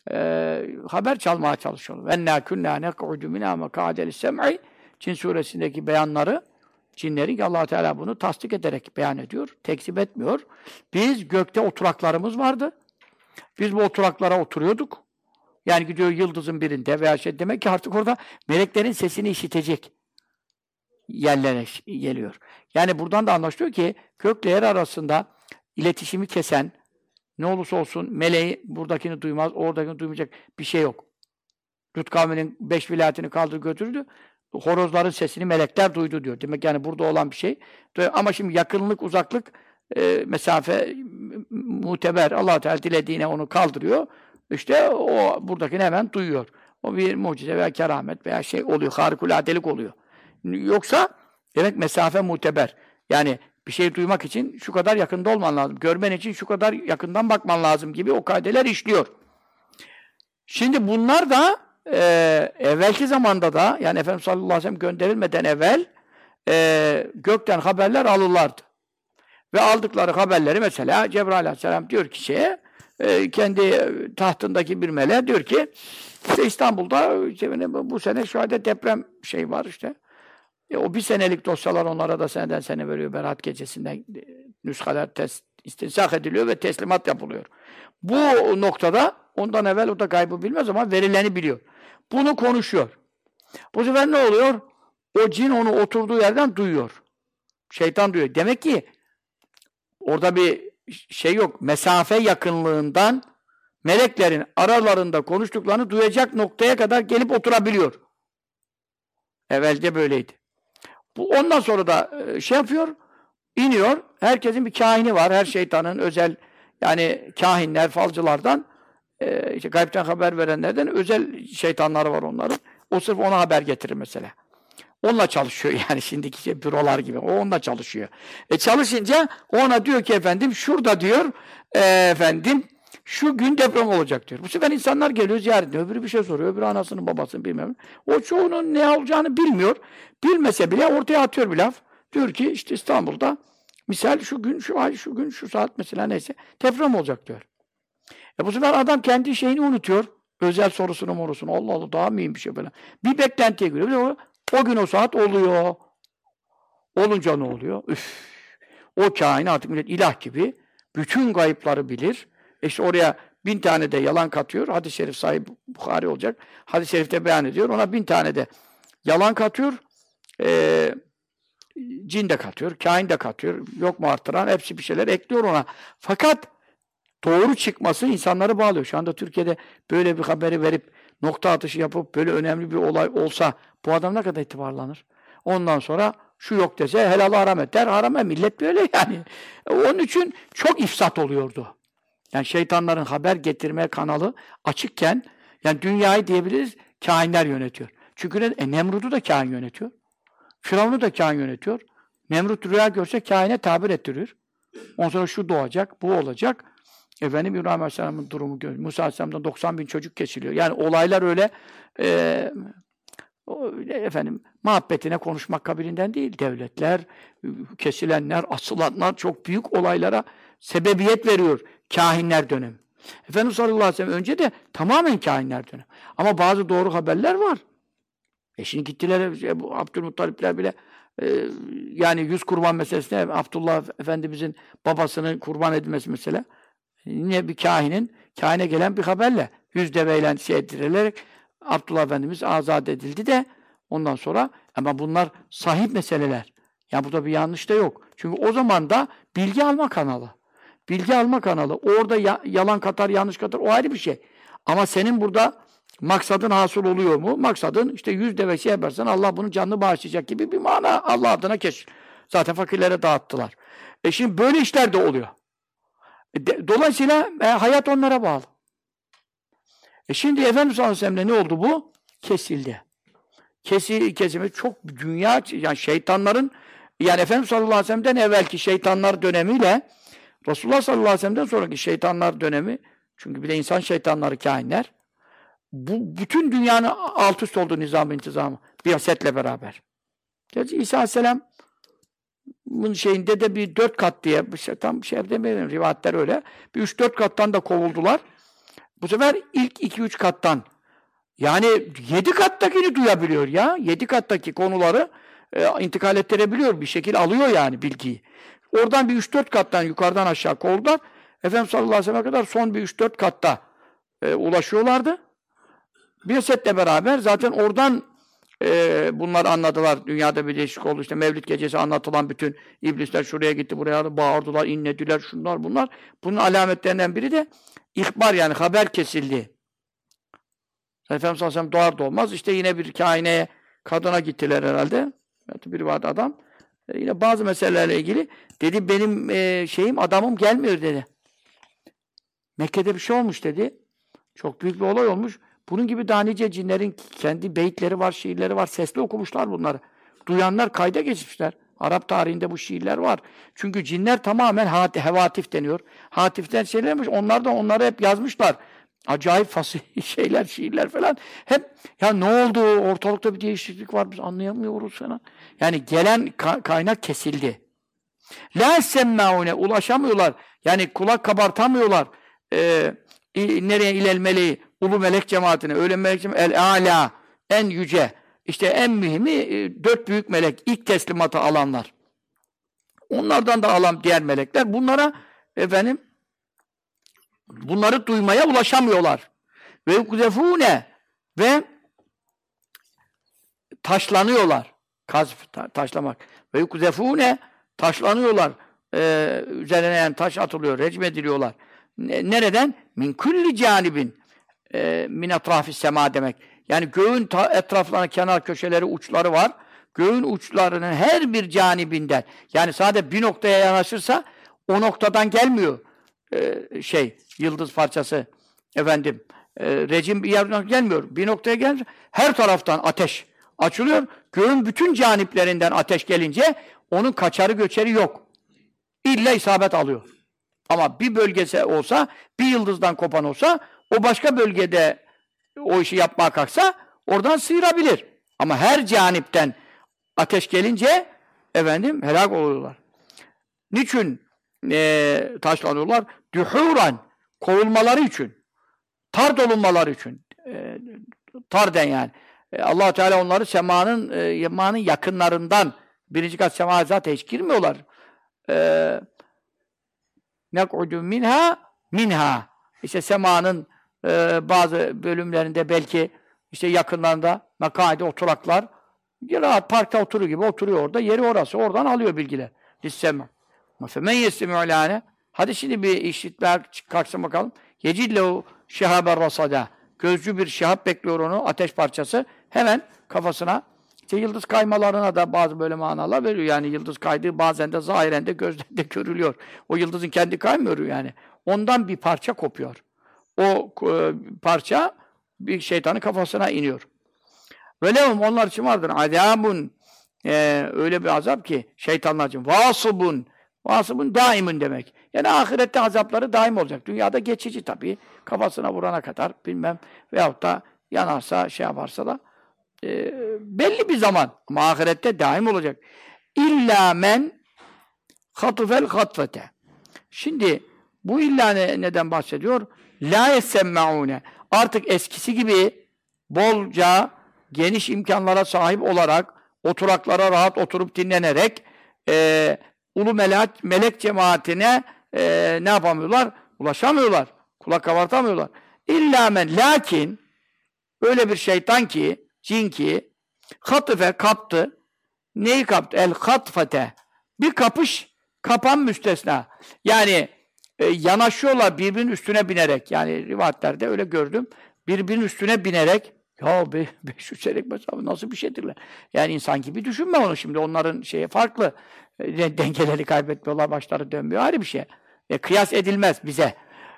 haber çalmaya çalışıyorlar. وَاَنَّا كُنَّا نَقْعُدُ مِنَا مَقَعَدَ السَّمْعِ Cin suresindeki beyanları cinlerin ki Allah Teala bunu tasdik ederek beyan ediyor. Tekzip etmiyor. Biz gökte oturaklarımız vardı. Biz bu oturaklara oturuyorduk. Yani gidiyor yıldızın birinde veya demek ki artık orada meleklerin sesini işitecek yerlere geliyor. Yani buradan da anlaşılıyor ki gökle yer arasında iletişimi kesen ne olursa olsun meleği buradakini duymaz, oradakini duymayacak bir şey yok. Lut kavminin 5 vilayetini kaldırıp götürdü. Horozların sesini melekler duydu diyor. Demek yani burada olan bir şey. Ama şimdi yakınlık, uzaklık, mesafe muteber. Allah Teala dilediğine onu kaldırıyor. İşte o buradakini hemen duyuyor. O bir mucize veya keramet veya şey oluyor. Harikuladelik oluyor. Yoksa demek mesafe muteber. Yani bir şey duymak için şu kadar yakında olman lazım. Görmen için şu kadar yakından bakman lazım gibi o kaideler işliyor. Şimdi bunlar da evvelki zamanda da yani Efendimiz sallallahu aleyhi ve sellem gönderilmeden evvel gökten haberler alırlardı. Ve aldıkları haberleri mesela Cebrail aleyhisselam diyor ki kendi tahtındaki bir meleğe diyor ki işte İstanbul'da bu sene şu anda deprem şey var işte. O bir senelik dosyalar onlara da seneden sene veriyor. Berat gecesinden nüshalar istinsak ediliyor ve teslimat yapılıyor. Bu noktada ondan evvel o da gaybı bilmez ama verileni biliyor. Bunu konuşuyor. Bu sefer ne oluyor? O cin onu oturduğu yerden duyuyor. Şeytan duyuyor. Demek ki orada bir şey yok. Mesafe yakınlığından meleklerin aralarında konuştuklarını duyacak noktaya kadar gelip oturabiliyor. Evvelce böyleydi. Bu ondan sonra da şey yapıyor, iniyor. Herkesin bir kahini var. Her şeytanın özel yani kahinler, falcılardan işte gaybten haber verenlerden özel şeytanları var onların. O sırf ona haber getirir mesela. Onunla çalışıyor yani şimdiki şey, bürolar gibi. O onunla çalışıyor. Çalışınca ona diyor ki efendim şurada diyor efendim şu gün deprem olacak diyor. Bu sefer insanlar geliyor ziyaret ediyor. Öbürü bir şey soruyor. Öbürü anasını babasını bilmem. O çoğunun ne olacağını bilmiyor. Bilmese bile ortaya atıyor bir laf. Diyor ki işte İstanbul'da misal şu gün, şu ay, şu gün, şu saat mesela neyse deprem olacak diyor. Bu sefer adam kendi şeyini unutuyor. Özel sorusunu morusunu. Allah Allah daha mı iyi bir şey falan. Bir beklentiye giriyor. O gün o saat oluyor. Olunca ne oluyor? Üf. O kain artık millet ilah gibi bütün gayıpları bilir. İşte oraya 1000 tane de yalan katıyor. Hadis-i şerif sahip Buhari olacak. Hadis-i şerifte beyan ediyor. Ona 1000 tane de yalan katıyor. Cin de katıyor. Kain de katıyor. Yok mu artıran? Hepsi bir şeyler ekliyor ona. Fakat doğru çıkması insanları bağlıyor. Şu anda Türkiye'de böyle bir haberi verip nokta atışı yapıp böyle önemli bir olay olsa bu adam ne kadar itibarlanır? Ondan sonra şu yok dese helalı haram et der. Haram et. Millet böyle yani. Onun için çok ifsat oluyordu. Yani şeytanların haber getirme kanalı açıkken yani dünyayı diyebiliriz kainler yönetiyor. Çünkü Nemrut'u da kain yönetiyor. Firavun'u da kain yönetiyor. Nemrut rüya görse kaine tabir ettiriyor. Ondan sonra şu doğacak, bu olacak. Efendim İbrahim Aleyhisselam'ın durumu görüyor. Musa Aleyhisselam'dan 90 bin çocuk kesiliyor. Yani olaylar öyle efendim muhabbetine konuşmak kabilinden değil. Devletler, kesilenler, asılanlar çok büyük olaylara sebebiyet veriyor. Kahinler dönemi. Efendimiz sallallahu aleyhi ve sellem önce de tamamen kahinler dönemi. Ama bazı doğru haberler var. Şimdi gittiler bu Abdülmuttalipler bile yani 100 kurban meselesine Abdullah Efendimizin babasının kurban edilmesi mesela yine bir kahine gelen bir haberle 100 deveyle şey ettirilerek Abdullah Efendimiz azat edildi de ondan sonra ama bunlar sahih meseleler. Yani burada bir yanlış da yok. Çünkü o zaman da bilgi alma kanalı. Bilgi alma kanalı. Orada yalan katar, yanlış katar o ayrı bir şey. Ama senin burada maksadın hasıl oluyor mu? Maksadın işte 100 deve şey yaparsan Allah bunun canını bağışlayacak gibi bir mana Allah adına kesin. Zaten fakirlere dağıttılar. Şimdi böyle işler de oluyor. Dolayısıyla hayat onlara bağlı. Şimdi Efendimiz sallallahu aleyhi ve sellem'le ne oldu bu? Kesildi. Kesimi çok dünya, yani şeytanların, yani Efendimiz sallallahu aleyhi ve sellem'den evvelki şeytanlar dönemiyle Resulullah sallallahu aleyhi ve sellem'den sonraki şeytanlar dönemi, çünkü bir de insan şeytanları, kainler, bu bütün dünyanın alt üst olduğu nizam-ı intizamı, biyasetle beraber. Gerçi İsa aleyhisselam'ın şeyinde de bir 4 kat diye, bir şey, tam şey demeyelim, rivayetler öyle, bir 3-4 kattan da kovuldular. Bu sefer ilk 2-3 kattan, yani 7 kattakini duyabiliyor ya. 7 kattaki konuları intikal ettirebiliyor. Bir şekilde alıyor yani bilgiyi. Oradan bir 3-4 kattan yukarıdan aşağı kovdular. Efendimiz sallallahu aleyhi ve sellem'e kadar son bir 3-4 katta ulaşıyorlardı. Bir setle beraber zaten oradan bunları anladılar. Dünyada bir değişik oldu. İşte Mevlid gecesi anlatılan bütün iblisler şuraya gitti, buraya bağırdılar, inlediler, şunlar bunlar. Bunun alametlerinden biri de ihbar, yani haber kesildi. Efendimiz sallallahu aleyhi ve sellem doğar doğmaz işte yine bir kaineye, kadına gittiler herhalde. Bir vardı adam. Yine bazı meselelerle ilgili dedi benim adamım gelmiyor dedi. Mekke'de bir şey olmuş dedi. Çok büyük bir olay olmuş. Bunun gibi daha nice cinlerin kendi beyitleri var, şiirleri var. Sesli okumuşlar bunları. Duyanlar kayda geçmişler. Arap tarihinde bu şiirler var. Çünkü cinler tamamen hevatif deniyor. Hatiften şeylermiş. Onlar da onları hep yazmışlar. Acayip fasih şeyler, şiirler falan. Hep ya ne oldu? Ortalıkta bir değişiklik var. Biz anlayamıyoruz falan. Yani gelen kaynak kesildi. La semmâune, ulaşamıyorlar. Yani kulak kabartamıyorlar. Nereye ilel meleği? Ulu melek cemaatine. Öyle melek cemaatine. El-âlâ. En yüce. İşte en mühimi 4 büyük melek. İlk teslimatı alanlar. Onlardan da alan diğer melekler. Bunları duymaya ulaşamıyorlar. Ve yukzefûne, ve taşlanıyorlar. Kazf, taşlamak. Ve yukzefûne, taşlanıyorlar. Üzerine yani taş atılıyor, recm ediliyorlar. Nereden? Min kulli canibin min etrafis sema demek. Yani göğün etraflarına kenar köşeleri, uçları var. Göğün uçlarının her bir canibinden. Yani sadece bir noktaya yanaşırsa o noktadan gelmiyor yıldız parçası. Rejim bir yerden gelmiyor. Bir noktaya gelince her taraftan ateş açılıyor. Göğün bütün caniplerinden ateş gelince onun kaçarı göçeri yok. İlla isabet alıyor. Ama bir bölgesi olsa, bir yıldızdan kopan olsa, o başka bölgede o işi yapmaya kalksa oradan sıyırabilir. Ama her canipten ateş gelince helak oluyorlar. Niçin taşlanıyorlar? Dühuran, kovulmaları için. Tard olunmaları için. Tarden yani. Allah Teala onları semanın yakınlarından, birinci kat semaya zaten hiç girmiyorlar. Nek'udu minha. İşte semanın bazı bölümlerinde belki işte yakınlarında mekaide oturaklar rahat parkta oturur gibi oturuyor orada. Yeri orası. Oradan alıyor bilgiler. Lissema. Men yestemi'u lâne. Hadi şimdi bir işitler kalksın bakalım. Yecillehu şehaber rasada. Gözcü bir şehab bekliyor onu. Ateş parçası. Hemen kafasına. İşte yıldız kaymalarına da bazı böyle manalar veriyor. Yani yıldız kaydığı bazen de zahiren de gözden de görülüyor. O yıldızın kendi kaymıyor yani. Ondan bir parça kopuyor. O parça bir şeytanın kafasına iniyor. Ve lehum onlar için vardır. Azabun öyle bir azap ki şeytanlar için. Vasıbun. Vasıbun daimun demek. Yani ahirette azapları daim olacak. Dünyada geçici tabii. Kafasına vurana kadar bilmem veyahut da yanarsa yaparsa da belli bir zaman. Ama ahirette daim olacak. İlla men hatıfel hatfete. Şimdi bu illa neden bahsediyor? La yessemmaune. Artık eskisi gibi bolca geniş imkanlara sahip olarak oturaklara rahat oturup dinlenerek ulu melek cemaatine ne yapamıyorlar? Ulaşamıyorlar. Kulak kabartamıyorlar. İlla men lakin öyle bir şeytan ki, cin ki hatıfe kaptı. Neyi kaptı? El hatfete. Bir kapış kapan müstesna. Yani yanaşıyorlar birbirinin üstüne binerek. Yani rivayetlerde öyle gördüm. Birbirinin üstüne binerek 500 senelik mesafe nasıl bir şeydir lan? Yani insan gibi düşünme onu şimdi. Onların şeyi farklı. Dengeleri kaybetmiyorlar, başları dönmüyor. Ayrı bir şey. Kıyas edilmez bize.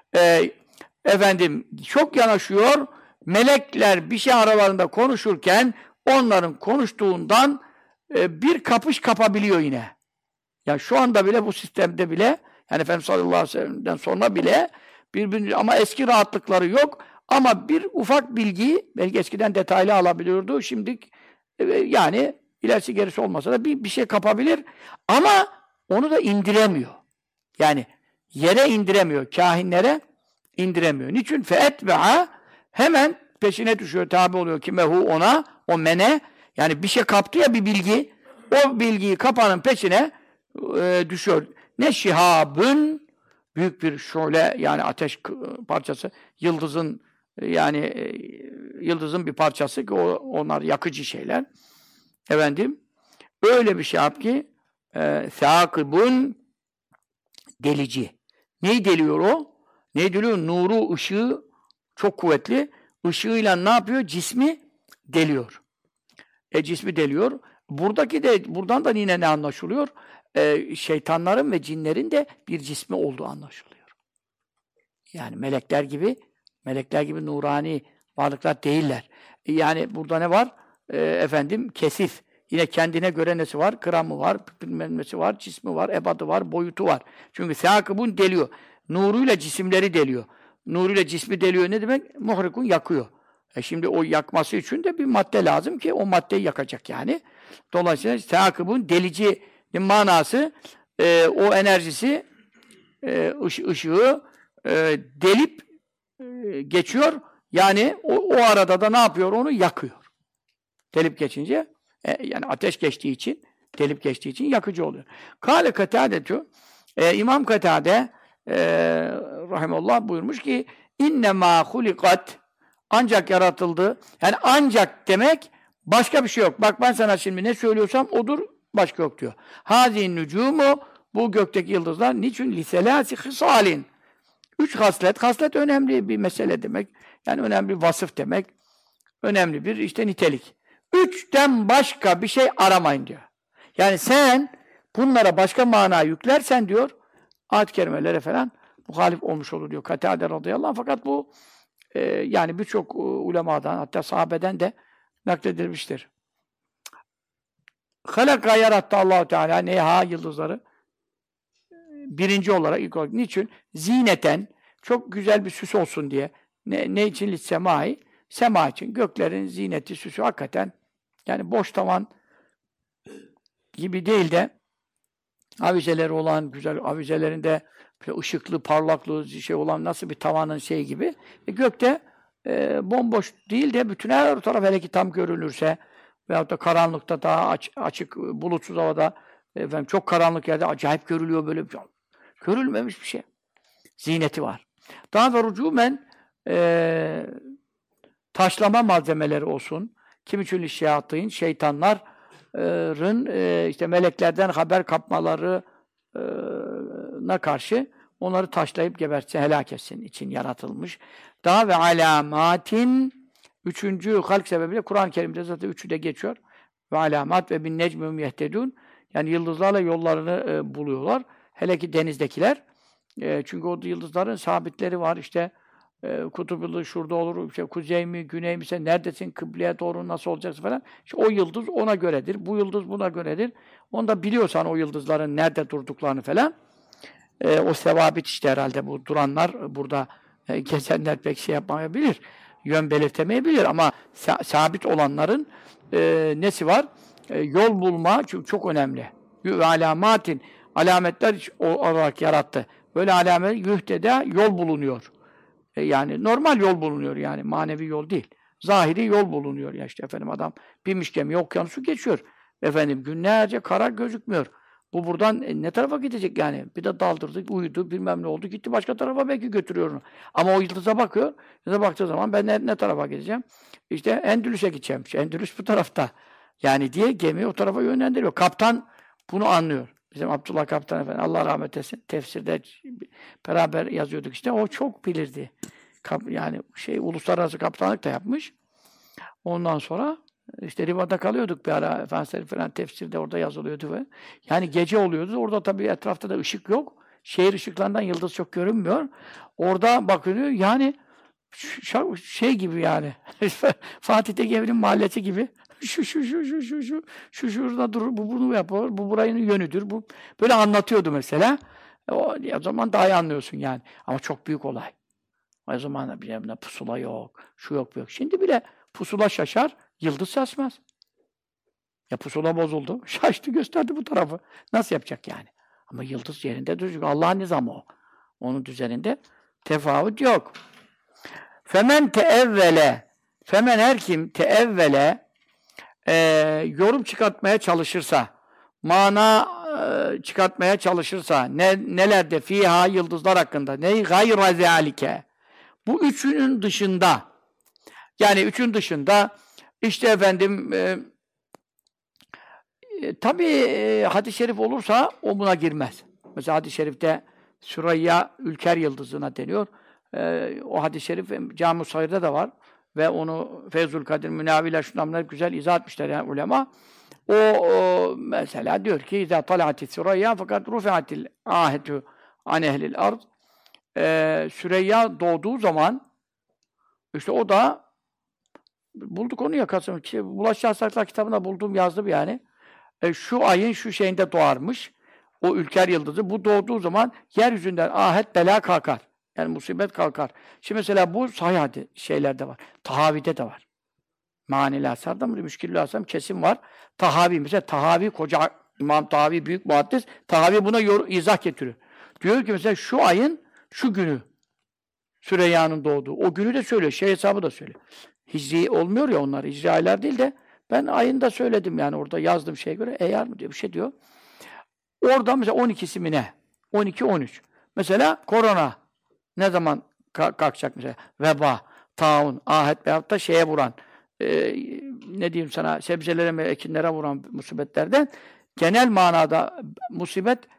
Çok yanaşıyor. Melekler bir şey aralarında konuşurken onların konuştuğundan bir kapış kapabiliyor yine. Yani şu anda bile bu sistemde bile yani Efendimiz sallallahu aleyhi ve sellem'den sonra bile ama eski rahatlıkları yok. Ama bir ufak bilgiyi belki eskiden detaylı alabiliyordu. Şimdi yani ilerisi gerisi olmasa da bir şey kapabilir. Ama onu da indiremiyor. Yani yere indiremiyor. Kahinlere indiremiyor. Niçin? Feetbe'a hemen peşine düşüyor. Tabi oluyor kimehu ona. O mene. Yani bir şey kaptı ya bir bilgi. O bilgiyi kapanın peşine düşüyor. Ne şihabın büyük bir şöyle yani ateş parçası yıldızın yıldızın bir parçası ki onlar yakıcı şeyler. Öyle bir şey yap ki sâkibun delici. Neyi deliyor o? Neyi deliyor? Nuru, ışığı çok kuvvetli. Işığıyla ne yapıyor? Cismi deliyor. Cismi deliyor. Buradan da yine ne anlaşılıyor? Şeytanların ve cinlerin de bir cismi olduğu anlaşılıyor. Yani melekler gibi nurani varlıklar değiller. Yani burada ne var? Kesif. Yine kendine göre nesi var? Gramı var, bilmem nesi var, cismi var, ebadı var, boyutu var. Çünkü sâkıbun deliyor. Nuruyla cisimleri deliyor. Nuruyla cismi deliyor ne demek? Muhrikun yakıyor. Şimdi o yakması için de bir madde lazım ki o maddeyi yakacak yani. Dolayısıyla sâkıbun delici manası o enerjisi ışığı delip geçiyor. Yani o arada da ne yapıyor? Onu yakıyor. Delip geçince yani ateş geçtiği için delip geçtiği için yakıcı oluyor. Kâle Katâdetü İmam Katâde rahimullah buyurmuş ki innemâ hulikat ancak yaratıldı. Yani ancak demek başka bir şey yok. Bak ben sana şimdi ne söylüyorsam odur, başka yok diyor. Hâzîn nücûmu bu gökteki yıldızlar niçin? Liselâsi hısâlin. 3 haslet. Haslet önemli bir mesele demek. Yani önemli bir vasıf demek. Önemli bir işte nitelik. 3'ten başka bir şey aramayın diyor. Yani sen bunlara başka mana yüklersen diyor, ayet-i kerimelere falan muhalif olmuş olur diyor. Katade radıyallahu anh. Fakat bu yani birçok ulemadan hatta sahabeden de nakledilmiştir. Halaka yarattı Allah-u Teala neha yıldızları birinci olarak ilk olarak. Niçin? Zineten çok güzel bir süs olsun diye. Ne için? Lissemai. Sema için. Göklerin zineti, süsü hakikaten yani boş tavan gibi değil de avizeleri olan güzel avizelerinde ışıklı, parlaklı şey olan nasıl bir tavanın şey gibi. Gökte bomboş değil de bütün her taraf hele ki tam görülürse veyahut da karanlıkta daha açık, bulutsuz havada efendim, çok karanlık yerde acayip görülüyor böyle bir görülmemiş bir şey. Zineti var. Daha da rücumen taşlama malzemeleri olsun. Kim için şeyatîn, şeytanların işte meleklerden haber kapmalarına karşı onları taşlayıp gebertse, helak etsin için yaratılmış. Daha ve alamatin üçüncü halk sebebiyle Kur'an-ı Kerim'de zaten üçü de geçiyor. Ve alamat ve bin necmihum yehtedûn yani yıldızlarla yollarını buluyorlar. Hele ki denizdekiler. Çünkü o yıldızların sabitleri var. İşte kutuplu şurada olur, işte kuzey mi, güney mi, sen neredesin, kıbleye doğru nasıl olacaksın falan. İşte o yıldız ona göredir, bu yıldız buna göredir. Onu da biliyorsan o yıldızların nerede durduklarını falan. O sevabit işte herhalde bu duranlar burada gezenler pek şey yapmayabilir, yön belirtemeyebilir ama sabit olanların nesi var? Yol bulma çünkü çok önemli. Alamatin, alametler olarak yarattı. Böyle alamet yühtede yol bulunuyor. Yani normal yol bulunuyor yani manevi yol değil. Zahiri yol bulunuyor ya işte efendim adam binmiş gemi okyanusu geçiyor. Efendim günlerce kara gözükmüyor. Bu buradan ne tarafa gidecek yani? Bir de daldırdı, uyudu, bilmem ne oldu. Gitti başka tarafa belki götürüyor onu. Ama o yıldıza bakıyor. Yıldıza baktığı zaman ben ne tarafa gideceğim? İşte Endülüs'e gideceğim. Endülüs bu tarafta. Yani diye gemiyi o tarafa yönlendiriyor. Kaptan bunu anlıyor. Bizim Abdullah Kaptan Efendi, Allah rahmet eylesin, tefsirde beraber yazıyorduk işte. O çok bilirdi. Yani uluslararası kaptanlık da yapmış. Ondan sonra işte Riva'da kalıyorduk bir ara. Efendimiz falan tefsirde orada yazılıyordu ve yani gece oluyordu. Orada tabii etrafta da ışık yok. Şehir ışıklarından yıldız çok görünmüyor. Orada bakılıyor yani şey gibi yani. Fatih Tekke mahallesi gibi. Şu şurada durur, bu bunu yapar, bu burayın yönüdür. Bu böyle anlatıyordu mesela. O zaman daha iyi anlıyorsun yani. Ama çok büyük olay. O zaman da bir pusula yok, şu yok, bu yok. Şimdi bile pusula şaşar, yıldız şaşmaz. Ya pusula bozuldu, şaştı, gösterdi bu tarafı. Nasıl yapacak yani? Ama yıldız yerinde duracak. Allah'ın nizamı o. Onun düzeninde tefavüt yok. Femen teevvele, femen her kim teevvele yorum çıkartmaya çalışırsa, mana çıkartmaya çalışırsa, nelerde fiha yıldızlar hakkında, ne gayra zalike. Bu üçünün dışında, yani üçün dışında, işte efendim, tabii hadis-i şerif olursa o buna girmez. Mesela hadis-i şerifte Süreyya Ülker Yıldızı'na deniyor. O hadis-i şerif Cami-i Sayır'da da var. Ve onu Feyzul Kadir Münaviler şunlar güzel izah etmişler yani ulema. O mesela diyor ki اِذَا طَلَعَتِ Süreyya fakat رُفِعَتِ الْآهَةُ عَنْ اَهْلِ الْأَرْضِ Süreyya doğduğu zaman işte o da bulduk onu ya Kasım. Bulaşıcı Hastalıklar kitabında bulduğum yazdım yani. Şu ayın şu şeyinde doğarmış. O Ülker Yıldızı. Bu doğduğu zaman yeryüzünden ahet bela kalkar. Yani musibet kalkar. Şimdi mesela bu sahih şeylerde var. Tahavide de var. Manili asarda mı? Müşkil-i asar kesin var. Tahavi. Mesela Tahavi koca İmam Tahavi büyük muhaddis. Tahavi buna izah getiriyor. Diyor ki mesela şu ayın şu günü Süreyya'nın doğduğu. O günü de söylüyor. Şey hesabı da söylüyor. Hicri olmuyor ya onlar. Hicri aylar değil de ben ayında söyledim yani orada yazdım şeye göre. Eğer mi diyor bir şey diyor. Orada mesela 12'si mi ne? 12-13. Mesela korona ne zaman kalkacak mesela? Veba, taun, ahet veyahut da şeye vuran ne diyeyim sana sebzelere ve ekinlere vuran musibetlerden genel manada musibet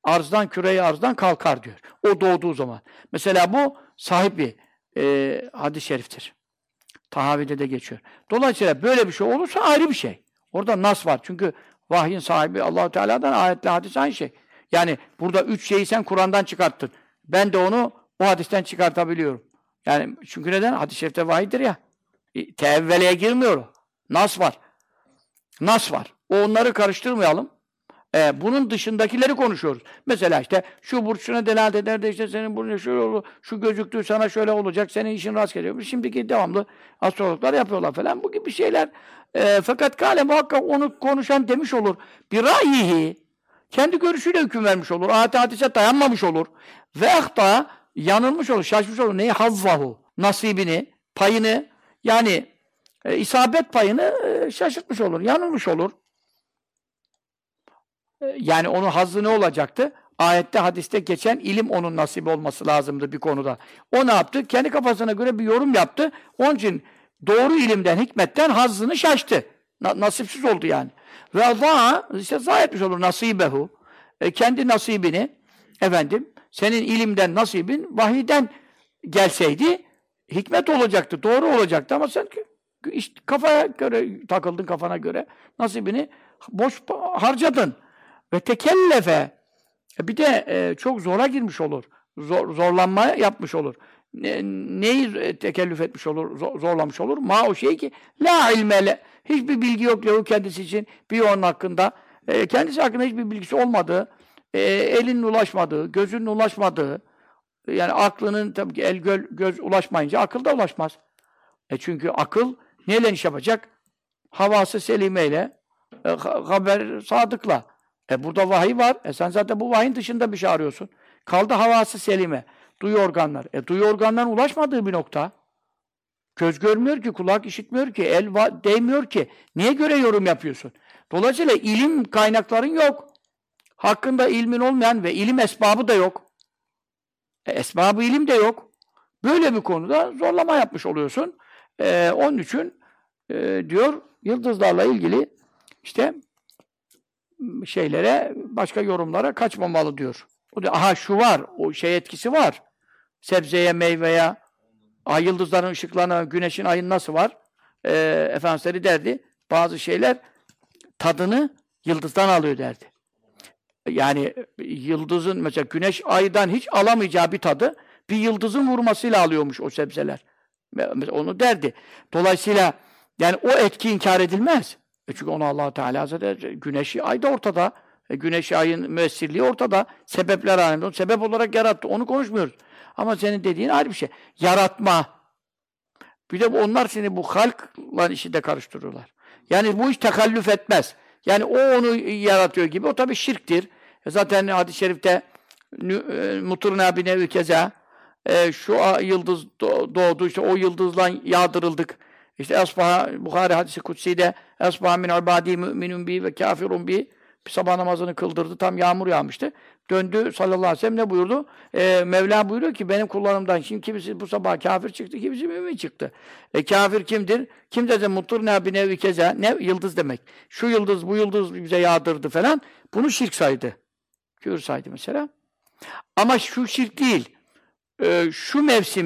arzdan, küre-i arzdan kalkar diyor. O doğduğu zaman. Mesela bu sahip bir hadis-i şeriftir. Tahavi'de de geçiyor. Dolayısıyla böyle bir şey olursa ayrı bir şey. Orada nas var. Çünkü vahyin sahibi Allah-u Teala'dan ayetle hadis aynı şey. Yani burada 3 şeyi sen Kur'an'dan çıkarttın. Ben de onu o hadisten çıkartabiliyorum. Yani çünkü neden? Hadis-i şerifte vahiydir ya. Teevveleye girmiyor o. Nas var. Nas var. Onları karıştırmayalım. Bunun dışındakileri konuşuyoruz. Mesela işte şu burç şuna delalet eder de işte senin burnun şöyle olur, şu gözüktüğü sana şöyle olacak, senin işin rast geliyor. Şimdiki devamlı astrologlar yapıyorlar falan. Bu gibi şeyler. Fakat kâle muhakkak onu konuşan demiş olur. Bir ra'yihi kendi görüşüyle hüküm vermiş olur. Ayet-i hadise dayanmamış olur. Ve ehta yanılmış olur, şaşmış olur. Neyi? Hazzahu. Nasibini, payını yani isabet payını şaşırtmış olur, yanılmış olur. Yani onun hazzı ne olacaktı? Ayette, hadiste geçen ilim onun nasibi olması lazımdı bir konuda. O ne yaptı? Kendi kafasına göre bir yorum yaptı. Onun için doğru ilimden, hikmetten hazzını şaştı. Nasipsiz oldu yani. Ve Allah işte zayi etmiş olur nasibehu. Kendi nasibini efendim senin ilimden nasibin vahiyden gelseydi hikmet olacaktı, doğru olacaktı ama sen işte kafaya göre takıldın, kafana göre nasibini boş harcadın. Ve tekellefe bir de çok zora girmiş olur. Zorlanma yapmış olur. Neyi tekellüf etmiş olur, zorlamış olur? O şey ki la ilmele hiçbir bilgi yok diyor kendisi için bir onun hakkında. Kendisi hakkında hiçbir bilgisi olmadığı, elinin ulaşmadığı, gözünün ulaşmadığı, yani aklının tabii ki göz ulaşmayınca akıl da ulaşmaz. Çünkü akıl neyle iş yapacak? Havası selimeyle, haber sadıkla. Burada vahiy var. Sen zaten bu vahyin dışında bir şey arıyorsun. Kaldı havası selime. Duyu organları. Duyu organlarına ulaşmadığı bir nokta. Göz görmüyor ki, kulak işitmiyor ki, el değmiyor ki. Niye göre yorum yapıyorsun? Dolayısıyla ilim kaynakların yok. Hakkında ilmin olmayan ve ilim esbabı da yok. Esbabı ilim de yok. Böyle bir konuda zorlama yapmış oluyorsun. Onun için diyor, yıldızlarla ilgili işte şeylere, başka yorumlara kaçmamalı diyor. O diyor, aha şu var, o şey etkisi var. Sebzeye, meyveye, ay yıldızların ışıklarına, güneşin, ayın nasıl var? Efendimiz derdi, bazı şeyler tadını yıldızdan alıyor derdi. Yani yıldızın, mesela güneş aydan hiç alamayacağı bir tadı, bir yıldızın vurmasıyla alıyormuş o sebzeler. Onu derdi. Dolayısıyla yani o etki inkar edilmez. Çünkü onu Allah Teala Hazretleri güneşi ay da ortada. Güneşi ayın müessirliği ortada. Sebepler aleminde. Onu sebep olarak yarattı. Onu konuşmuyoruz. Ama senin dediğin ayrı bir şey. Yaratma. Bir de onlar seni bu halkla işi de karıştırıyorlar. Yani bu iş tekallüf etmez. Yani o onu yaratıyor gibi. O tabii şirktir. Zaten hadis-i şerifte muturna binevi keza şu yıldız doğdu. İşte o yıldızla yağdırıldık. İşte Esbaha, Buhari hadisi kutsi'de Esbaha min ibadi müminun bi ve kafirun bi, bir sabah namazını kıldırdı. Tam yağmur yağmıştı. Döndü sallallahu aleyhi ve sellem ne buyurdu? Mevla buyuruyor ki benim kullarımdan şimdi kimisi bu sabah kafir çıktı, kimisi mümin çıktı. Kafir kimdir? Kim dedi? Muturna bi nevi keza. Ne? Yıldız demek. Şu yıldız, bu yıldız bize yağdırdı falan. Bunu şirk saydı. Küfür saydı mesela. Ama şu şirk değil. Şu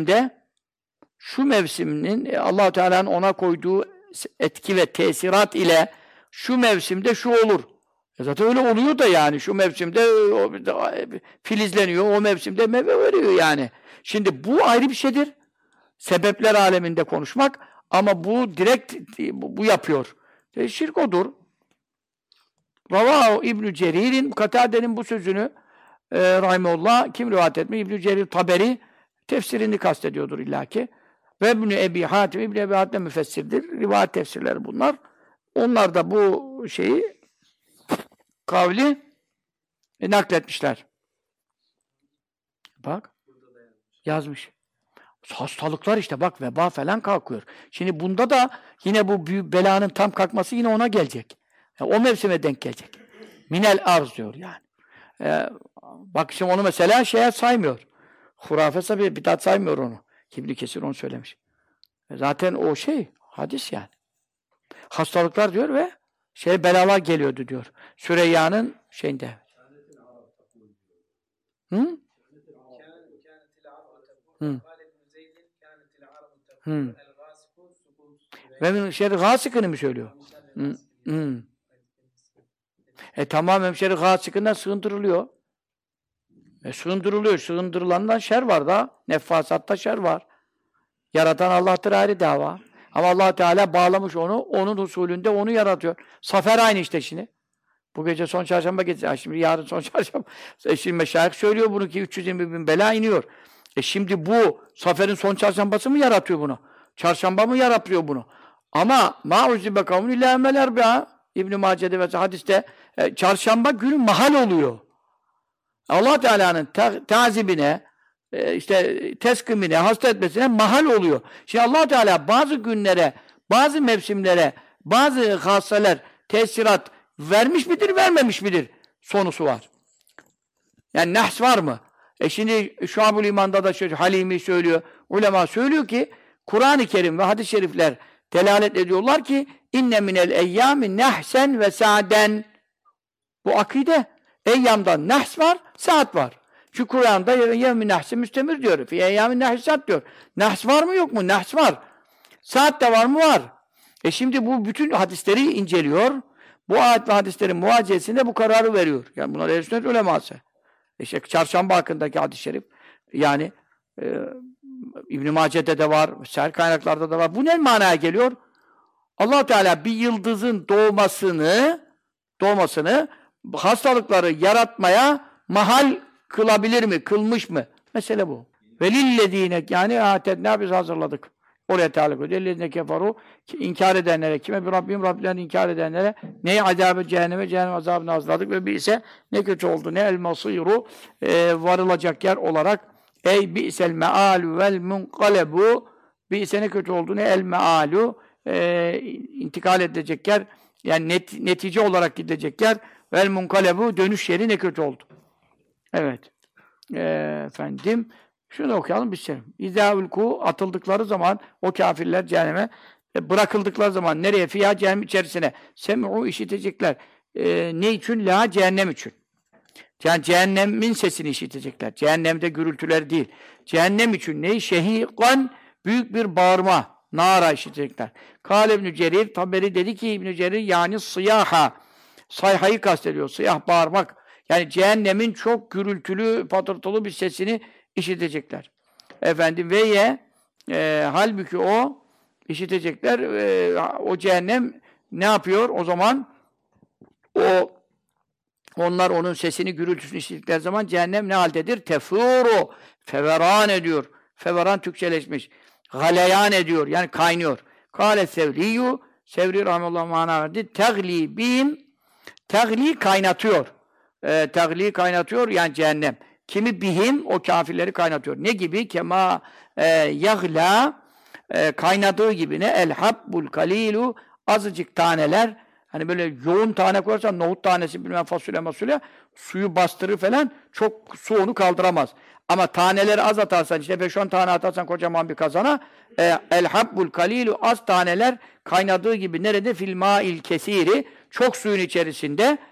mevsiminin Allah Teala'nın ona koyduğu etki ve tesirat ile şu mevsimde şu olur. Zaten öyle oluyor da yani şu mevsimde filizleniyor, o mevsimde meyve veriyor yani. Şimdi bu ayrı bir şeydir. Sebepler aleminde konuşmak ama bu direkt bu yapıyor. Şirk odur. Ravahu İbn Cerir'in Katade'nin bu sözünü rahimehullah kim rivayet etmiş? İbn Cerir Taberi tefsirini kastediyordur illaki. Ve Ebi Hatim, İbn Ebi Hatim müfessirdir. Rivayet tefsirleri bunlar. Onlar da bu şeyi, kavli nakletmişler. Bak, yazmış. Hastalıklar işte bak, veba falan kalkıyor. Şimdi bunda da yine bu büyük belanın tam kalkması yine ona gelecek. Yani o mevsime denk gelecek. Minel arz diyor yani. Bak şimdi onu mesela şeye saymıyor. Hurafe sahibi, bidat saymıyor onu. İbn Kesir onu söylemiş. Zaten o şey, hadis yani. Hastalıklar diyor ve belalar geliyordu diyor. Süreyya'nın şeyinde. Hı? Hı. Hı. Ve min şerri gâsikini mi söylüyor? Hı. Hı. Tamam hemşeri gâsikından sığındırılıyor. Sığındırılıyor. Sığındırılandan şer var da. Neffasatta şer var. Yaratan Allah'tır ayrı dava. Ama Allah Teala bağlamış onu. Onun usulünde onu yaratıyor. Safer aynı işte şimdi. Bu gece son çarşamba gecesi. Şimdi yarın son çarşamba. Şimdi meşayih söylüyor bunu ki 320 bin bela iniyor. Şimdi bu Safer'in son çarşambası mı yaratıyor bunu? Çarşamba mı yaratıyor bunu? Ama ma'uzibe kavmun illa emel erbi'a. İbn-i Mace'de ve hadiste çarşamba günü mahal oluyor. Allah Teala'nın tazibine, işte teskimine, hasta etmesine mahal oluyor. Şimdi Allah Teala bazı günlere, bazı mevsimlere, bazı hasseler, tesirat vermiş midir, vermemiş midir? Sonusu var. Yani nehs var mı? Şimdi Şuab-ül İman'da da Halimi söylüyor, ulema söylüyor ki Kur'an-ı Kerim ve hadis-i şerifler delalet ediyorlar ki inne minel eyyâmi nehsen ve sa'den. Bu akide. Eyyam'da nehs var, saat var. Şu Kur'an'da yevmi nehsi müstemir diyor. Fi eyyâmi nehsat diyor. Nehs var mı yok mu? Nehs var. Saat de var mı? Var. Şimdi bu bütün hadisleri inceliyor. Bu ayet ve hadislerin muvaciyesinde bu kararı veriyor. Yani bunlar ehl-i sünnet uleması. Çarşamba hakkındaki hadis-i şerif. Yani İbn-i Mace'de de var, sahih kaynaklarda da var. Bu ne manaya geliyor? Allah Teala bir yıldızın doğmasını hastalıkları yaratmaya mahal kılabilir mi? Kılmış mı? Mesele bu. Velillezine yani ne biz hazırladık. Oraya taluk ediyor. Ellezine keferu inkar edenlere, kime bir Rabbim Rabbilerini inkar edenlere neyi azabı cehenneme, cehennem azabını hazırladık ve bir ise ne kötü oldu. Ne el masiru varılacak yer olarak ey bi'sel mealu vel munkalebu bir ise ne kötü oldu. Ne el mealu intikal edilecek yer yani netice olarak gidecek yer vel munkalebu dönüş yeri ne kötü oldu. Evet. Efendim şunu okuyalım biz. İzâ ulkû atıldıkları zaman o kâfirler cehenneme bırakıldıkları zaman nereye? Fiyâ cehennem içerisine. Sem'û işitecekler. Ne için? La cehennem için. Yani cehennemin sesini işitecekler. Cehennemde gürültüler değil. Cehennem için neyi? Şehîkan büyük bir bağırma. Nara işitecekler. Kâle İbn-i Cerir Taberi dedi ki İbn-i Cerir yani sıyaha. Sayhayı kastediyor. Sıyah bağırmak. Yani cehennemin çok gürültülü, patırtılı bir sesini işitecekler. Efendim halbuki o işitecekler. O cehennem ne yapıyor? O zaman onlar onun sesini, gürültüsünü işittikleri zaman cehennem ne haldedir? Tefuru. Feveran ediyor. Feveran Türkçeleşmiş. Galeyan ediyor. Yani kaynıyor. Kâle Sevriyyû Sevri rahmetullah mana verdi. Tegli bihim tegli kaynatıyor. Tegli kaynatıyor yani cehennem. Kimi bihim o kafirleri kaynatıyor. Ne gibi? Kema yagla kaynadığı gibi ne? El habbul kalilu azıcık taneler hani böyle yoğun tane koyarsan nohut tanesi bilmem fasulye suyu bastırır falan çok su onu kaldıramaz. Ama taneleri az atarsan işte 5-10 tane atarsan kocaman bir kazana el habbul kalilu az taneler kaynadığı gibi nerede? Fil ma'il kesiri çok suyun içerisinde